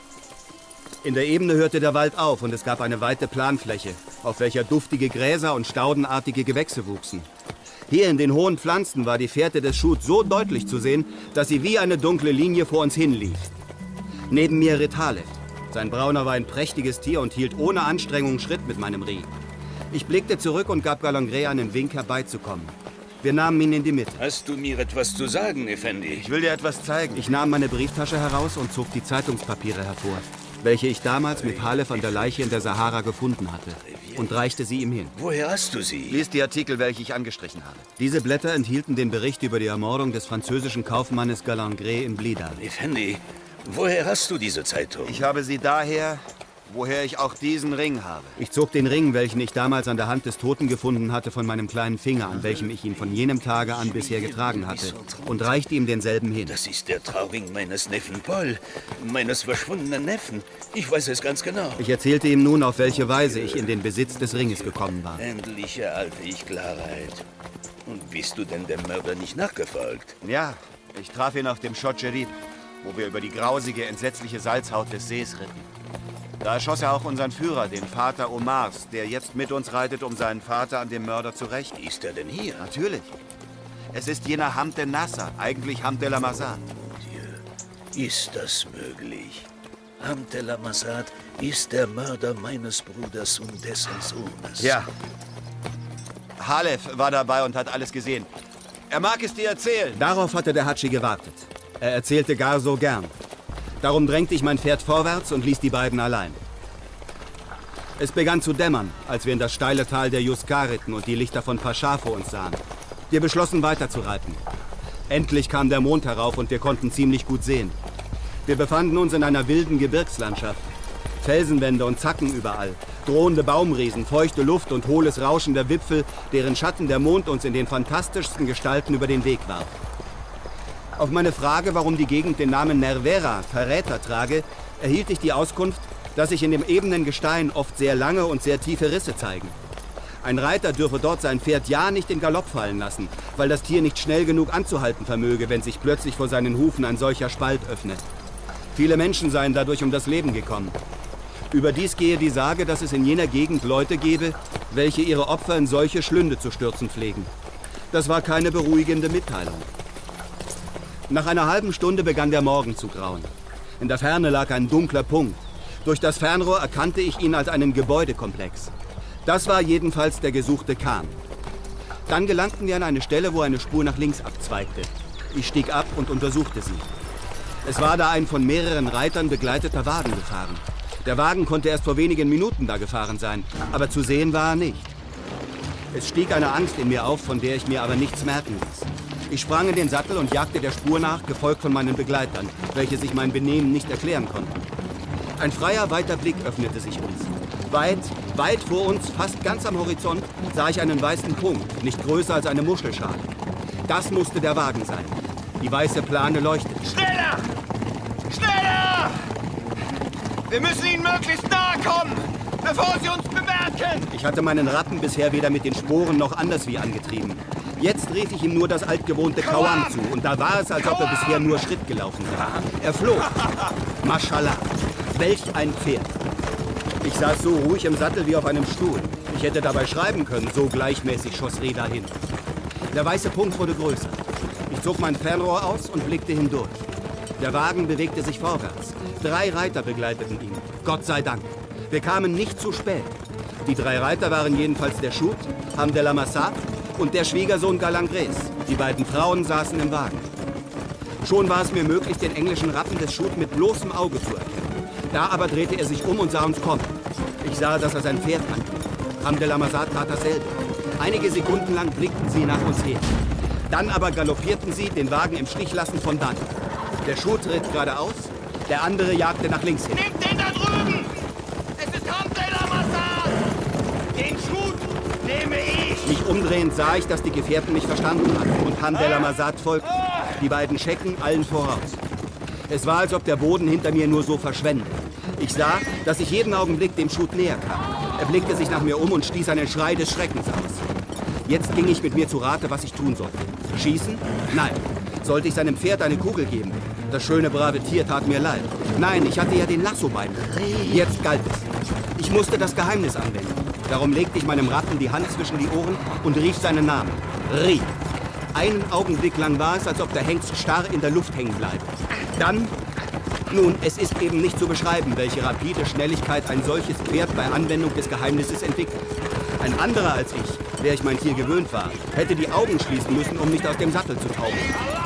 In der Ebene hörte der Wald auf und es gab eine weite Planfläche, auf welcher duftige Gräser und staudenartige Gewächse wuchsen. Hier in den hohen Pflanzen war die Fährte des Schut so deutlich zu sehen, dass sie wie eine dunkle Linie vor uns hinlief. Neben mir ritt Hale. Sein Brauner war ein prächtiges Tier und hielt ohne Anstrengung Schritt mit meinem Reh. Ich blickte zurück und gab Galangre einen Wink, herbeizukommen. Wir nahmen ihn in die Mitte. Hast du mir etwas zu sagen, Effendi? Ich will dir etwas zeigen. Ich nahm meine Brieftasche heraus und zog die Zeitungspapiere hervor, welche ich damals mit Halef an der Leiche in der Sahara gefunden hatte, und reichte sie ihm hin. Woher hast du sie? Lies die Artikel, welche ich angestrichen habe. Diese Blätter enthielten den Bericht über die Ermordung des französischen Kaufmannes Galangre in Blida. Effendi, woher hast du diese Zeitung? Ich habe sie daher, woher ich auch diesen Ring habe. Ich zog den Ring, welchen ich damals an der Hand des Toten gefunden hatte, von meinem kleinen Finger, an welchem ich ihn von jenem Tage an bisher getragen hatte, und reichte ihm denselben hin. Das ist der Trauring meines Neffen Paul, meines verschwundenen Neffen. Ich weiß es ganz genau. Ich erzählte ihm nun, auf welche Weise ich in den Besitz des Ringes gekommen war. Endlich erhalte ich Klarheit. Und bist du denn dem Mörder nicht nachgefolgt? Ja, ich traf ihn auf dem Chotcherib, wo wir über die grausige, entsetzliche Salzhaut des Sees ritten. Da erschoss er auch unseren Führer, den Vater Omars, der jetzt mit uns reitet, um seinen Vater an dem Mörder zu rächen. Ist er denn hier? Natürlich. Es ist jener Hamd el Nasser, eigentlich Hamd el Amazan. ist das möglich? Hamd al-Masad ist der Mörder meines Bruders und dessen Sohnes. Ja. Halef war dabei und hat alles gesehen. Er mag es dir erzählen. Darauf hatte der Hatschi gewartet. Er erzählte gar so gern. Darum drängte ich mein Pferd vorwärts und ließ die beiden allein. Es begann zu dämmern, als wir in das steile Tal der Yuskar ritten und die Lichter von Pascha vor uns sahen. Wir beschlossen, weiterzureiten. Endlich kam der Mond herauf und wir konnten ziemlich gut sehen. Wir befanden uns in einer wilden Gebirgslandschaft. Felsenwände und Zacken überall, drohende Baumriesen, feuchte Luft und hohles Rauschen der Wipfel, deren Schatten der Mond uns in den fantastischsten Gestalten über den Weg warf. Auf meine Frage, warum die Gegend den Namen Nervera, Verräter, trage, erhielt ich die Auskunft, dass sich in dem ebenen Gestein oft sehr lange und sehr tiefe Risse zeigen. Ein Reiter dürfe dort sein Pferd ja nicht in Galopp fallen lassen, weil das Tier nicht schnell genug anzuhalten vermöge, wenn sich plötzlich vor seinen Hufen ein solcher Spalt öffne. Viele Menschen seien dadurch um das Leben gekommen. Überdies gehe die Sage, dass es in jener Gegend Leute gebe, welche ihre Opfer in solche Schlünde zu stürzen pflegen. Das war keine beruhigende Mitteilung. Nach einer halben Stunde begann der Morgen zu grauen. In der Ferne lag ein dunkler Punkt. Durch das Fernrohr erkannte ich ihn als einen Gebäudekomplex. Das war jedenfalls der gesuchte Khan. Dann gelangten wir an eine Stelle, wo eine Spur nach links abzweigte. Ich stieg ab und untersuchte sie. Es war da ein von mehreren Reitern begleiteter Wagen gefahren. Der Wagen konnte erst vor wenigen Minuten da gefahren sein, aber zu sehen war er nicht. Es stieg eine Angst in mir auf, von der ich mir aber nichts merken ließ. Ich sprang in den Sattel und jagte der Spur nach, gefolgt von meinen Begleitern, welche sich mein Benehmen nicht erklären konnten. Ein freier, weiter Blick öffnete sich uns. Weit, weit vor uns, fast ganz am Horizont, sah ich einen weißen Punkt, nicht größer als eine Muschelschale. Das musste der Wagen sein. Die weiße Plane leuchtete. Schneller! Schneller! Wir müssen ihnen möglichst nahe kommen, bevor sie uns bemerken! Ich hatte meinen Rappen bisher weder mit den Sporen noch anderswie angetrieben. Jetzt rief ich ihm nur das altgewohnte Kauam zu und da war es, als ob er bisher nur Schritt gelaufen wäre. Er flog. Maschallah, welch ein Pferd. Ich saß so ruhig im Sattel wie auf einem Stuhl. Ich hätte dabei schreiben können, so gleichmäßig schoss Reh dahin. Der weiße Punkt wurde größer. Ich zog mein Fernrohr aus und blickte hindurch. Der Wagen bewegte sich vorwärts. 3 Reiter begleiteten ihn. Gott sei Dank. Wir kamen nicht zu spät. Die 3 Reiter waren jedenfalls der Schut, Hamd al-Masad und der Schwiegersohn Galangres. Die beiden Frauen saßen im Wagen. Schon war es mir möglich, den englischen Rappen des Schut mit bloßem Auge zu erkennen. Da aber drehte er sich um und sah uns kommen. Ich sah, dass er sein Pferd antrieb. Hamd al-Masad tat dasselbe. Einige Sekunden lang blickten sie nach uns her. Dann aber galoppierten sie, den Wagen im Stich lassend von dann. Der Schut ritt geradeaus, der andere jagte nach links hin. Nehmt den da drüben! Es ist Hamd al-Masad! Den Schut nehme ich! Mich umdrehend sah ich, dass die Gefährten mich verstanden hatten und Hamd al-Masad folgten. Die beiden Schecken allen voraus. Es war, als ob der Boden hinter mir nur so verschwände. Ich sah, dass ich jeden Augenblick dem Schut näher kam. Er blickte sich nach mir um und stieß einen Schrei des Schreckens aus. Jetzt ging ich mit mir zu Rate, was ich tun sollte. Schießen? Nein. Sollte ich seinem Pferd eine Kugel geben? Das schöne, brave Tier tat mir leid. Nein, ich hatte ja den Lasso bei mir. Jetzt galt es. Ich musste das Geheimnis anwenden. Darum legte ich meinem Rappen die Hand zwischen die Ohren und rief seinen Namen. Ri. Einen Augenblick lang war es, als ob der Hengst starr in der Luft hängen bleibe. Dann... Nun, es ist eben nicht zu beschreiben, welche rapide Schnelligkeit ein solches Pferd bei Anwendung des Geheimnisses entwickelt. Ein anderer als ich, der ich mein Tier gewöhnt war, hätte die Augen schließen müssen, um nicht aus dem Sattel zu tauchen.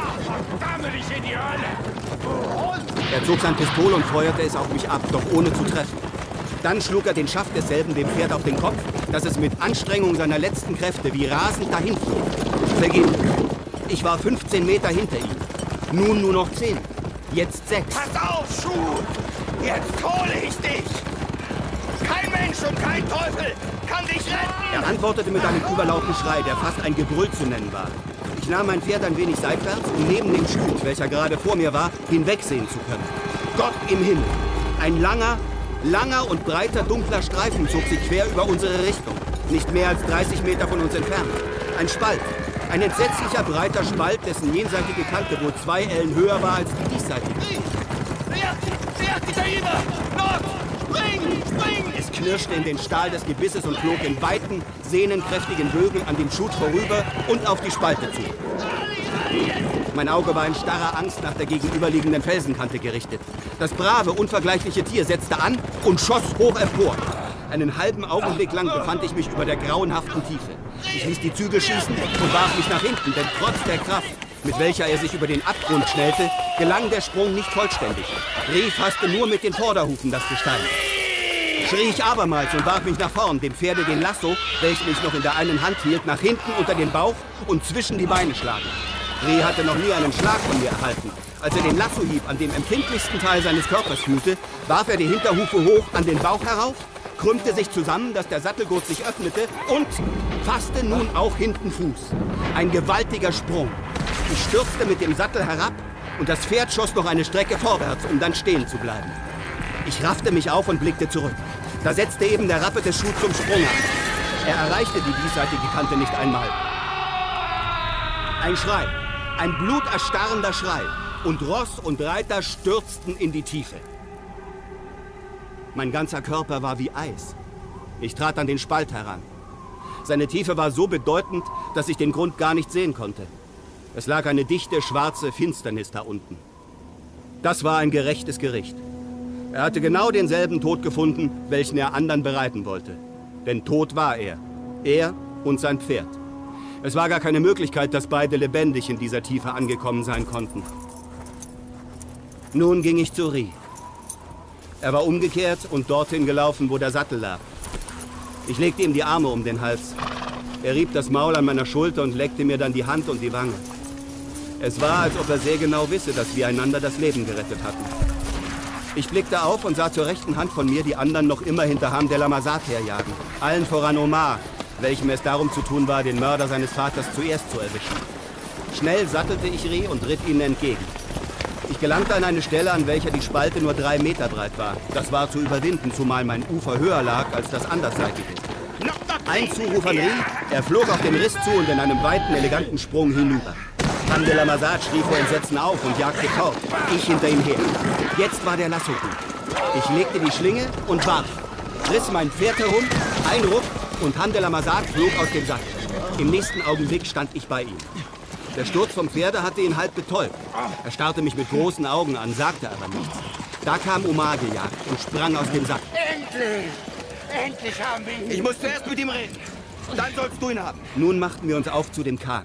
Er zog sein Pistol und feuerte es auf mich ab, doch ohne zu treffen. Dann schlug er den Schaft desselben dem Pferd auf den Kopf, dass es mit Anstrengung seiner letzten Kräfte wie rasend dahin flog. Vergib. Ich war 15 Meter hinter ihm. Nun nur noch 10. Jetzt 6. Pass auf, Schut! Jetzt hole ich dich! Kein Mensch und kein Teufel kann dich retten! Er antwortete mit einem überlauten Schrei, der fast ein Gebrüll zu nennen war. Ich nahm mein Pferd ein wenig seitwärts, um neben dem Schut, welcher gerade vor mir war, hinwegsehen zu können. Gott im Himmel! Ein langer und breiter, dunkler Streifen zog sich quer über unsere Richtung. Nicht mehr als 30 Meter von uns entfernt. Ein Spalt. Ein entsetzlicher, breiter Spalt, dessen jenseitige Kante wohl 2 Ellen höher war als die diesseitige. Es knirschte in den Stahl des Gebisses und flog in weiten, sehnenkräftigen Bögen an dem Schut vorüber und auf die Spalte zu. Mein Auge war in starrer Angst nach der gegenüberliegenden Felsenkante gerichtet. Das brave, unvergleichliche Tier setzte an und schoss hoch empor. Einen halben Augenblick lang befand ich mich über der grauenhaften Tiefe. Ich ließ die Zügel schießen und warf mich nach hinten, denn trotz der Kraft, mit welcher er sich über den Abgrund schnellte, gelang der Sprung nicht vollständig. Reh fasste nur mit den Vorderhufen das Gestein. Schrie ich abermals und warf mich nach vorn, dem Pferde den Lasso, welchen ich noch in der einen Hand hielt, nach hinten unter den Bauch und zwischen die Beine schlagen. Reh hatte noch nie einen Schlag von mir erhalten. Als er den Lassohieb an dem empfindlichsten Teil seines Körpers fühlte, warf er die Hinterhufe hoch an den Bauch herauf, krümmte sich zusammen, dass der Sattelgurt sich öffnete und fasste nun auch hinten Fuß. Ein gewaltiger Sprung. Ich stürzte mit dem Sattel herab und das Pferd schoss noch eine Strecke vorwärts, um dann stehen zu bleiben. Ich raffte mich auf und blickte zurück. Da setzte eben der rappete Schuh zum Sprung an. Er erreichte die diesseitige Kante nicht einmal. Ein Schrei, ein bluterstarrender Schrei, und Ross und Reiter stürzten in die Tiefe. Mein ganzer Körper war wie Eis. Ich trat an den Spalt heran. Seine Tiefe war so bedeutend, dass ich den Grund gar nicht sehen konnte. Es lag eine dichte, schwarze Finsternis da unten. Das war ein gerechtes Gericht. Er hatte genau denselben Tod gefunden, welchen er anderen bereiten wollte. Denn tot war er. Er und sein Pferd. Es war gar keine Möglichkeit, dass beide lebendig in dieser Tiefe angekommen sein konnten. Nun ging ich zu Reh. Er war umgekehrt und dorthin gelaufen, wo der Sattel lag. Ich legte ihm die Arme um den Hals. Er rieb das Maul an meiner Schulter und leckte mir dann die Hand und die Wange. Es war, als ob er sehr genau wisse, dass wir einander das Leben gerettet hatten. Ich blickte auf und sah zur rechten Hand von mir die anderen noch immer hinter Ham de la Mazat herjagen. Allen voran Omar, welchem es darum zu tun war, den Mörder seines Vaters zuerst zu erwischen. Schnell sattelte ich Reh und ritt ihnen entgegen. Ich gelangte an eine Stelle, an welcher die Spalte nur 3 Meter breit war. Das war zu überwinden, zumal mein Ufer höher lag als das andersseitige. Ein Zuruf an Reh, er flog auf den Riss zu und in einem weiten, eleganten Sprung hinüber. Ham de la Mazat schrie vor Entsetzen auf und jagte fort. Ich hinter ihm her. Jetzt war der Lasso gut. Ich legte die Schlinge und warf. Riss mein Pferd herum, ein Ruck und Ham de la Mazat flog aus dem Sack. Im nächsten Augenblick stand ich bei ihm. Der Sturz vom Pferde hatte ihn halb betäubt. Er starrte mich mit großen Augen an, sagte aber nichts. Da kam Omar gejagt und sprang aus dem Sack. Endlich! Endlich haben wir ihn! Ich muss zuerst mit ihm reden. Und dann sollst du ihn haben. Nun machten wir uns auf zu dem Kahn.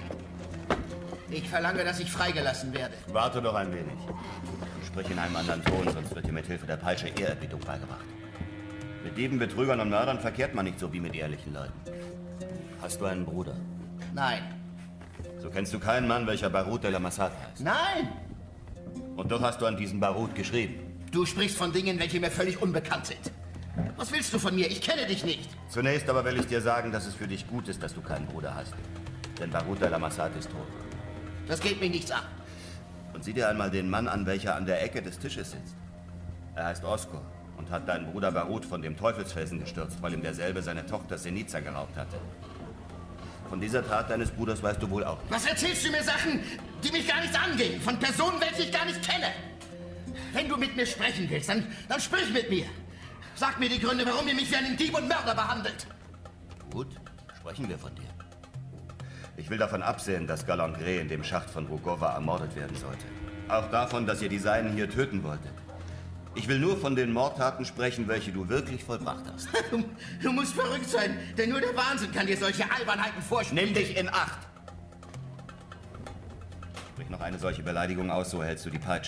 Ich verlange, dass ich freigelassen werde. Warte doch ein wenig. Sprich in einem anderen Ton, sonst wird dir mit Hilfe der Peitsche Ehrerbietung beigebracht. Mit Dieben, Betrügern und Mördern verkehrt man nicht so wie mit ehrlichen Leuten. Hast du einen Bruder? Nein. So kennst du keinen Mann, welcher Barut de la Mazat heißt? Nein! Und doch hast du an diesen Barut geschrieben. Du sprichst von Dingen, welche mir völlig unbekannt sind. Was willst du von mir? Ich kenne dich nicht. Zunächst aber will ich dir sagen, dass es für dich gut ist, dass du keinen Bruder hast. Denn Barut de la Mazat ist tot. Das geht mich nichts an. Und sieh dir einmal den Mann an, welcher an der Ecke des Tisches sitzt. Er heißt Oskar und hat deinen Bruder Barut von dem Teufelsfelsen gestürzt, weil ihm derselbe seine Tochter Senica geraubt hatte. Von dieser Tat deines Bruders weißt du wohl auch. Was erzählst du mir Sachen, die mich gar nicht angehen? Von Personen, welche ich gar nicht kenne? Wenn du mit mir sprechen willst, dann sprich mit mir. Sag mir die Gründe, warum ihr mich wie einen Dieb und Mörder behandelt. Gut, sprechen wir von dir. Ich will davon absehen, dass Galangre in dem Schacht von Rugova ermordet werden sollte. Auch davon, dass ihr die Seinen hier töten wolltet. Ich will nur von den Mordtaten sprechen, welche du wirklich vollbracht hast. Du musst verrückt sein, denn nur der Wahnsinn kann dir solche Albernheiten vorspielen. Nimm dich in Acht! Sprich noch eine solche Beleidigung aus, so hältst du die Peitsche.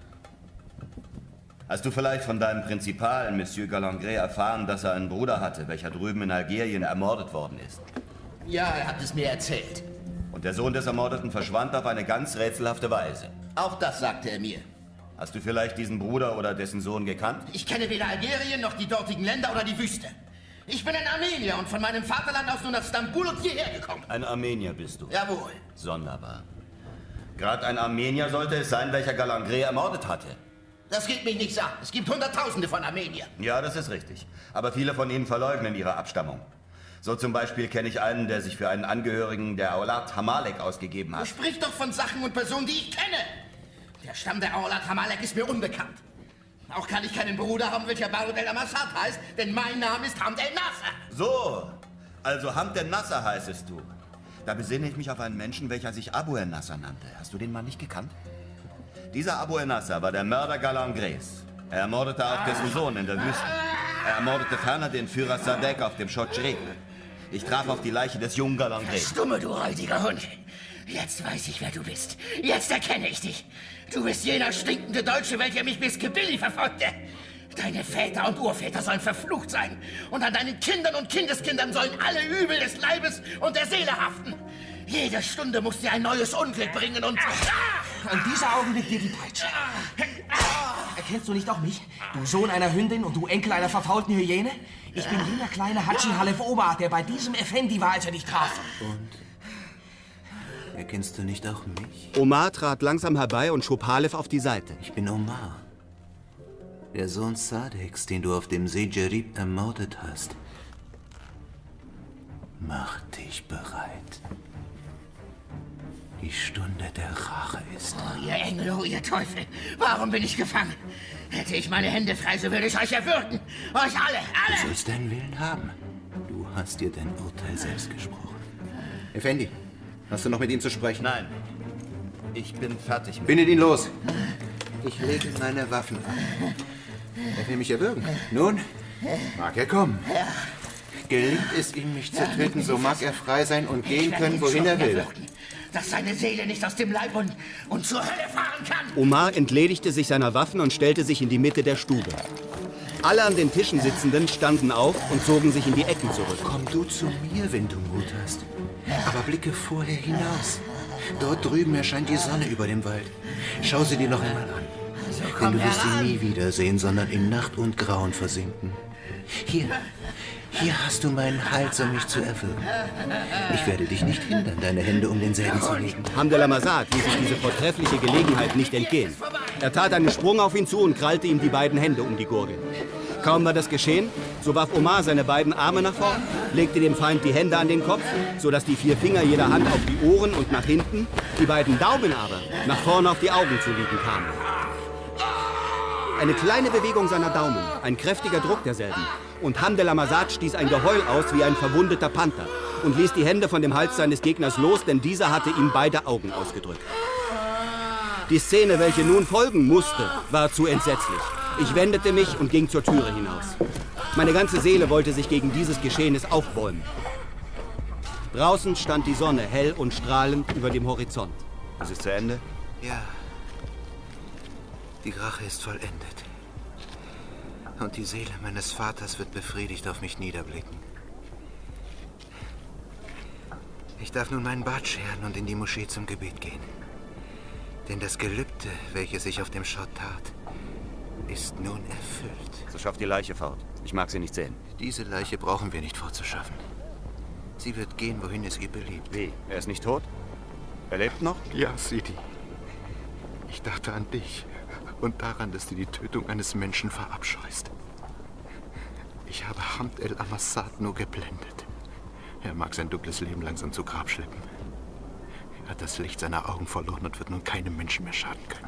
Hast du vielleicht von deinem Prinzipal, Monsieur Galangre, erfahren, dass er einen Bruder hatte, welcher drüben in Algerien ermordet worden ist? Ja, er hat es mir erzählt. Und der Sohn des Ermordeten verschwand auf eine ganz rätselhafte Weise. Auch das sagte er mir. Hast du vielleicht diesen Bruder oder dessen Sohn gekannt? Ich kenne weder Algerien noch die dortigen Länder oder die Wüste. Ich bin ein Armenier und von meinem Vaterland aus nur nach Stambul und hierher gekommen. Ein Armenier bist du? Jawohl. Sonderbar. Gerade ein Armenier sollte es sein, welcher Galangre ermordet hatte. Das geht mich nichts an. Es gibt Hunderttausende von Armeniern. Ja, das ist richtig. Aber viele von ihnen verleugnen ihre Abstammung. So zum Beispiel kenne ich einen, der sich für einen Angehörigen der Aulat Hamalek ausgegeben hat. Du sprichst doch von Sachen und Personen, die ich kenne. Der Stamm der Aulat Hamalek ist mir unbekannt. Auch kann ich keinen Bruder haben, welcher Barut el Amassad heißt, denn mein Name ist Hamd el Nasser. So, also Hamd el Nasser heißest du. Da besinne ich mich auf einen Menschen, welcher sich Abu el-Nasser nannte. Hast du den Mann nicht gekannt? Dieser Abu el-Nasser war der Mörder Galangres. Er ermordete auch dessen Sohn in der Wüste. Er ermordete ferner den Führer Sadek auf dem Chotschrek. Ich traf auf die Leiche des jungen Galangres. Stumme, du räudiger Hund. Jetzt weiß ich, wer du bist. Jetzt erkenne ich dich. Du bist jener stinkende Deutsche, welcher mich bis Gebilli verfolgte. Deine Väter und Urväter sollen verflucht sein. Und an deinen Kindern und Kindeskindern sollen alle Übel des Leibes und der Seele haften. Jede Stunde muss dir ein neues Unglück bringen und... An dieser Augenblick dir die Peitsche. Erkennst du nicht auch mich? Du Sohn einer Hündin und du Enkel einer verfaulten Hyäne? Ich bin jener kleine Hadschi Halef Omar, der bei diesem Effendi war, als er dich traf. Und? Erkennst du nicht auch mich? Omar trat langsam herbei und schob Halef auf die Seite. Ich bin Omar. Der Sohn Sadeks, den du auf dem See Jerib ermordet hast. Mach dich bereit. Die Stunde der Rache ist. Oh, ihr Engel, oh, ihr Teufel. Warum bin ich gefangen? Hätte ich meine Hände frei, so würde ich euch erwürgen. Euch alle, alle! Du sollst deinen Willen haben. Du hast dir dein Urteil selbst gesprochen. Effendi, hast du noch mit ihm zu sprechen? Nein. Ich bin fertig mit Bindet ihn los. Ich lege meine Waffen ab. Er will mich erwürgen. Nun, mag er kommen. Gelingt es ihm, mich zu töten, so mag er frei sein und gehen können, wohin er will. Dass seine Seele nicht aus dem Leib und zur Hölle fahren kann. Omar entledigte sich seiner Waffen und stellte sich in die Mitte der Stube. Alle an den Tischen Sitzenden standen auf und zogen sich in die Ecken zurück. Komm du zu mir, wenn du Mut hast. Aber blicke vorher hinaus. Dort drüben erscheint die Sonne über dem Wald. Schau sie dir noch einmal an. Denn du wirst sie nie wiedersehen, sondern in Nacht und Grauen versinken. Hier hast du meinen Hals, um mich zu erwürgen. Ich werde dich nicht hindern, deine Hände um denselben zu legen. Hamd el-Amasat ließ sich diese vortreffliche Gelegenheit nicht entgehen. Er tat einen Sprung auf ihn zu und krallte ihm die beiden Hände um die Gurgel. Kaum war das geschehen, so warf Omar seine beiden Arme nach vorn, legte dem Feind die Hände an den Kopf, sodass die 4 Finger jeder Hand auf die Ohren und nach hinten, die beiden Daumen aber nach vorne auf die Augen zu liegen kamen. Eine kleine Bewegung seiner Daumen, ein kräftiger Druck derselben, und Hamd el-Amasat stieß ein Geheul aus wie ein verwundeter Panther und ließ die Hände von dem Hals seines Gegners los, denn dieser hatte ihm beide Augen ausgedrückt. Die Szene, welche nun folgen musste, war zu entsetzlich. Ich wendete mich und ging zur Türe hinaus. Meine ganze Seele wollte sich gegen dieses Geschehnis aufbäumen. Draußen stand die Sonne hell und strahlend über dem Horizont. Es ist zu Ende? Ja. Die Rache ist vollendet. Und die Seele meines Vaters wird befriedigt auf mich niederblicken. Ich darf nun meinen Bart scheren und in die Moschee zum Gebet gehen. Denn das Gelübde, welches ich auf dem Schott tat, ist nun erfüllt. So schafft die Leiche fort. Ich mag sie nicht sehen. Diese Leiche brauchen wir nicht fortzuschaffen. Sie wird gehen, wohin es ihr beliebt. Wie? Er ist nicht tot? Er lebt noch? Ja, Sidi. Ich dachte an dich und daran, dass du die Tötung eines Menschen verabscheust. Ich habe Hamd el-Amasat nur geblendet. Er mag sein dunkles Leben langsam zu Grab schleppen. Er hat das Licht seiner Augen verloren und wird nun keinem Menschen mehr schaden können.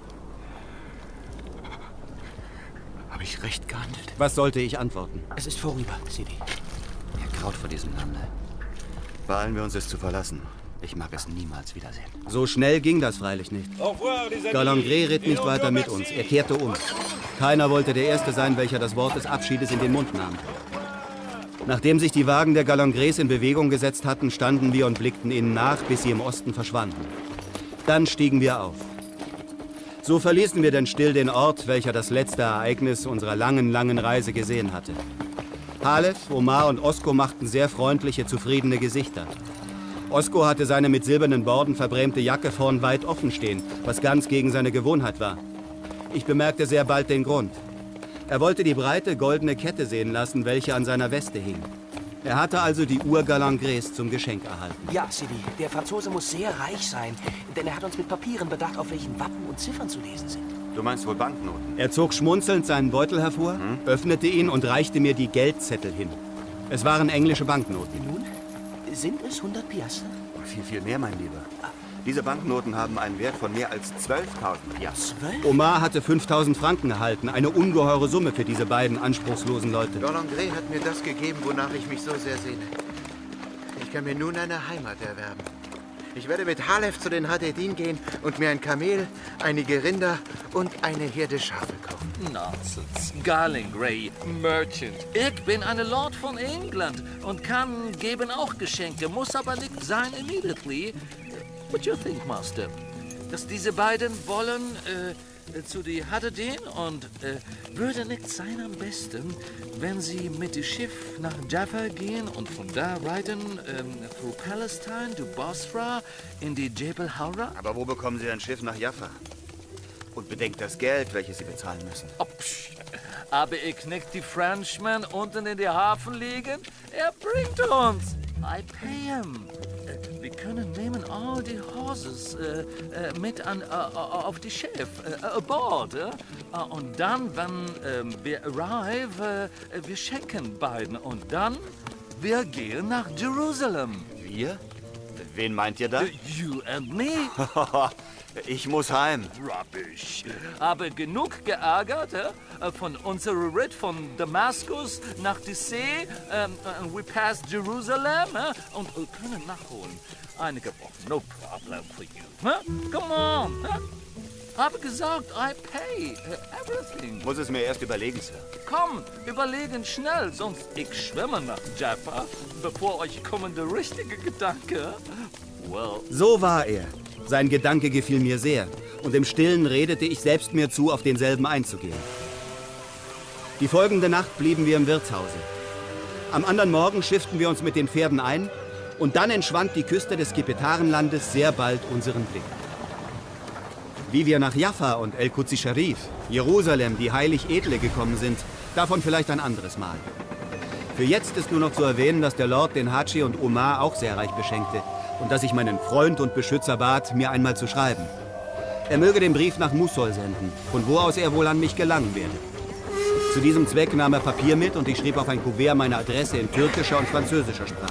Habe ich recht gehandelt? Was sollte ich antworten? Es ist vorüber, Sidi. Er graut vor diesem Lande. Beeilen wir uns, es zu verlassen. Ich mag es niemals wiedersehen. So schnell ging das freilich nicht. Galangres ritt nicht weiter mit uns. Er kehrte um. Keiner wollte der Erste sein, welcher das Wort des Abschiedes in den Mund nahm. Nachdem sich die Wagen der Galangres in Bewegung gesetzt hatten, standen wir und blickten ihnen nach, bis sie im Osten verschwanden. Dann stiegen wir auf. So verließen wir denn still den Ort, welcher das letzte Ereignis unserer langen, langen Reise gesehen hatte. Halef, Omar und Osko machten sehr freundliche, zufriedene Gesichter. Osko hatte seine mit silbernen Borden verbrämte Jacke vorn weit offen stehen, was ganz gegen seine Gewohnheit war. Ich bemerkte sehr bald den Grund. Er wollte die breite, goldene Kette sehen lassen, welche an seiner Weste hing. Er hatte also die Uhr Galangres zum Geschenk erhalten. Ja, Sidi, der Franzose muss sehr reich sein, denn er hat uns mit Papieren bedacht, auf welchen Wappen und Ziffern zu lesen sind. Du meinst wohl Banknoten? Er zog schmunzelnd seinen Beutel hervor, öffnete ihn und reichte mir die Geldzettel hin. Es waren englische Banknoten. Nun, sind es 100 Piaster? Viel, viel mehr, mein Lieber. Diese Banknoten haben einen Wert von mehr als 12.000 Piaster. Omar hatte 5.000 Franken erhalten, eine ungeheure Summe für diese beiden anspruchslosen Leute. Galangres hat mir das gegeben, wonach ich mich so sehr sehne. Ich kann mir nun eine Heimat erwerben. Ich werde mit Halef zu den Hadedin gehen und mir ein Kamel, einige Rinder und eine Herde Schafe kaufen. Nonsense. Garlingray, Merchant. Ich bin eine Lord von England und kann geben auch Geschenke, muss aber nicht sein immediately. What do you think, Master? Dass diese beiden wollen zu die Hadedin und würde nicht sein am besten, wenn sie mit dem Schiff nach Jaffa gehen und von da reiten through Palestine to Basra in die Jebel Haura? Aber wo bekommen Sie ein Schiff nach Jaffa? Und bedenkt das Geld, welches Sie bezahlen müssen. Oh, aber ich nicht die Frenchman unten in den Hafen liegen? Er bringt uns. I pay him. Wir können nehmen all die Horses mit auf die Schiff, aboard. Und dann, wenn wir arrive, wir schenken beiden. Und dann, wir gehen nach Jerusalem. Wir? Wen meint ihr da? You and me. Ich muss heim. Rubbish. Aber genug geärgert von unserem Ritt von Damaskus nach die See. We passed Jerusalem und können nachholen. Einige Wochen, no problem for you. Come on. Habe gesagt, I pay everything. Muss es mir erst überlegen, Sir. Komm, überlegen schnell, sonst ich schwimme nach Jaffa, bevor euch kommen der richtige Gedanke. Well. So war er. Sein Gedanke gefiel mir sehr, und im Stillen redete ich selbst mir zu, auf denselben einzugehen. Die folgende Nacht blieben wir im Wirtshause. Am anderen Morgen schifften wir uns mit den Pferden ein, und dann entschwand die Küste des Skipetarenlandes sehr bald unseren Blick. Wie wir nach Jaffa und El-Quds Sharif, Jerusalem, die heilig Edle, gekommen sind, davon vielleicht ein anderes Mal. Für jetzt ist nur noch zu erwähnen, dass der Lord den Hadschi und Omar auch sehr reich beschenkte, und dass ich meinen Freund und Beschützer bat, mir einmal zu schreiben. Er möge den Brief nach Mosul senden, von wo aus er wohl an mich gelangen werde. Zu diesem Zweck nahm er Papier mit und ich schrieb auf ein Kuvert meine Adresse in türkischer und französischer Sprache.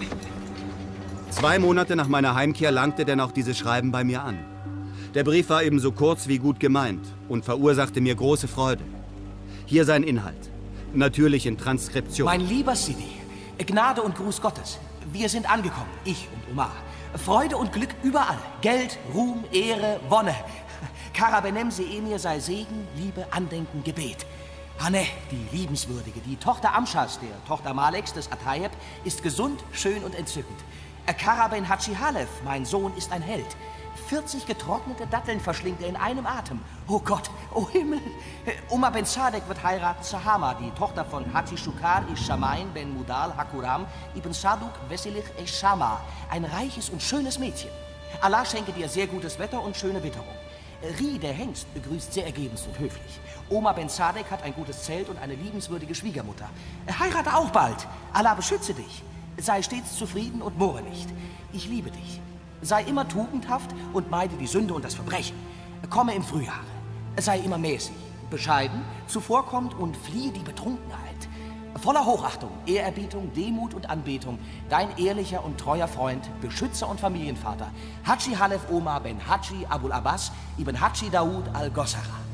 2 Monate nach meiner Heimkehr langte denn auch dieses Schreiben bei mir an. Der Brief war ebenso kurz wie gut gemeint und verursachte mir große Freude. Hier sein Inhalt, natürlich in Transkription. Mein lieber Sidi, Gnade und Gruß Gottes. Wir sind angekommen, ich und Omar. Freude und Glück überall. Geld, Ruhm, Ehre, Wonne. Karabenem Emir sei Segen, Liebe, Andenken, Gebet. Hanne, die Liebenswürdige, die Tochter Amschas, der Tochter Maleks des Atayeb, ist gesund, schön und entzückend. Karaben Hadschi Halef, mein Sohn, ist ein Held. 40 getrocknete Datteln verschlingt er in einem Atem. Oh Gott, oh Himmel. Omar Ben Sadek wird heiraten Sahama, die Tochter von Hadschi Shukar Ishamain Ben Mudal Hakuram Ibn Saduk Wesilich Eshama. Ein reiches und schönes Mädchen. Allah schenke dir sehr gutes Wetter und schöne Witterung. Ri, der Hengst, begrüßt sehr ergebenst und höflich. Omar Ben Sadek hat ein gutes Zelt und eine liebenswürdige Schwiegermutter. Heirate auch bald. Allah beschütze dich. Sei stets zufrieden und murre nicht. Ich liebe dich. Sei immer tugendhaft und meide die Sünde und das Verbrechen. Komme im Frühjahr. Sei immer mäßig, bescheiden, zuvorkommend und fliehe die Betrunkenheit. Voller Hochachtung, Ehrerbietung, Demut und Anbetung, dein ehrlicher und treuer Freund, Beschützer und Familienvater, Hadschi Halef Omar Ben Hadschi Abul Abbas Ibn Hadschi Daoud al-Gossara.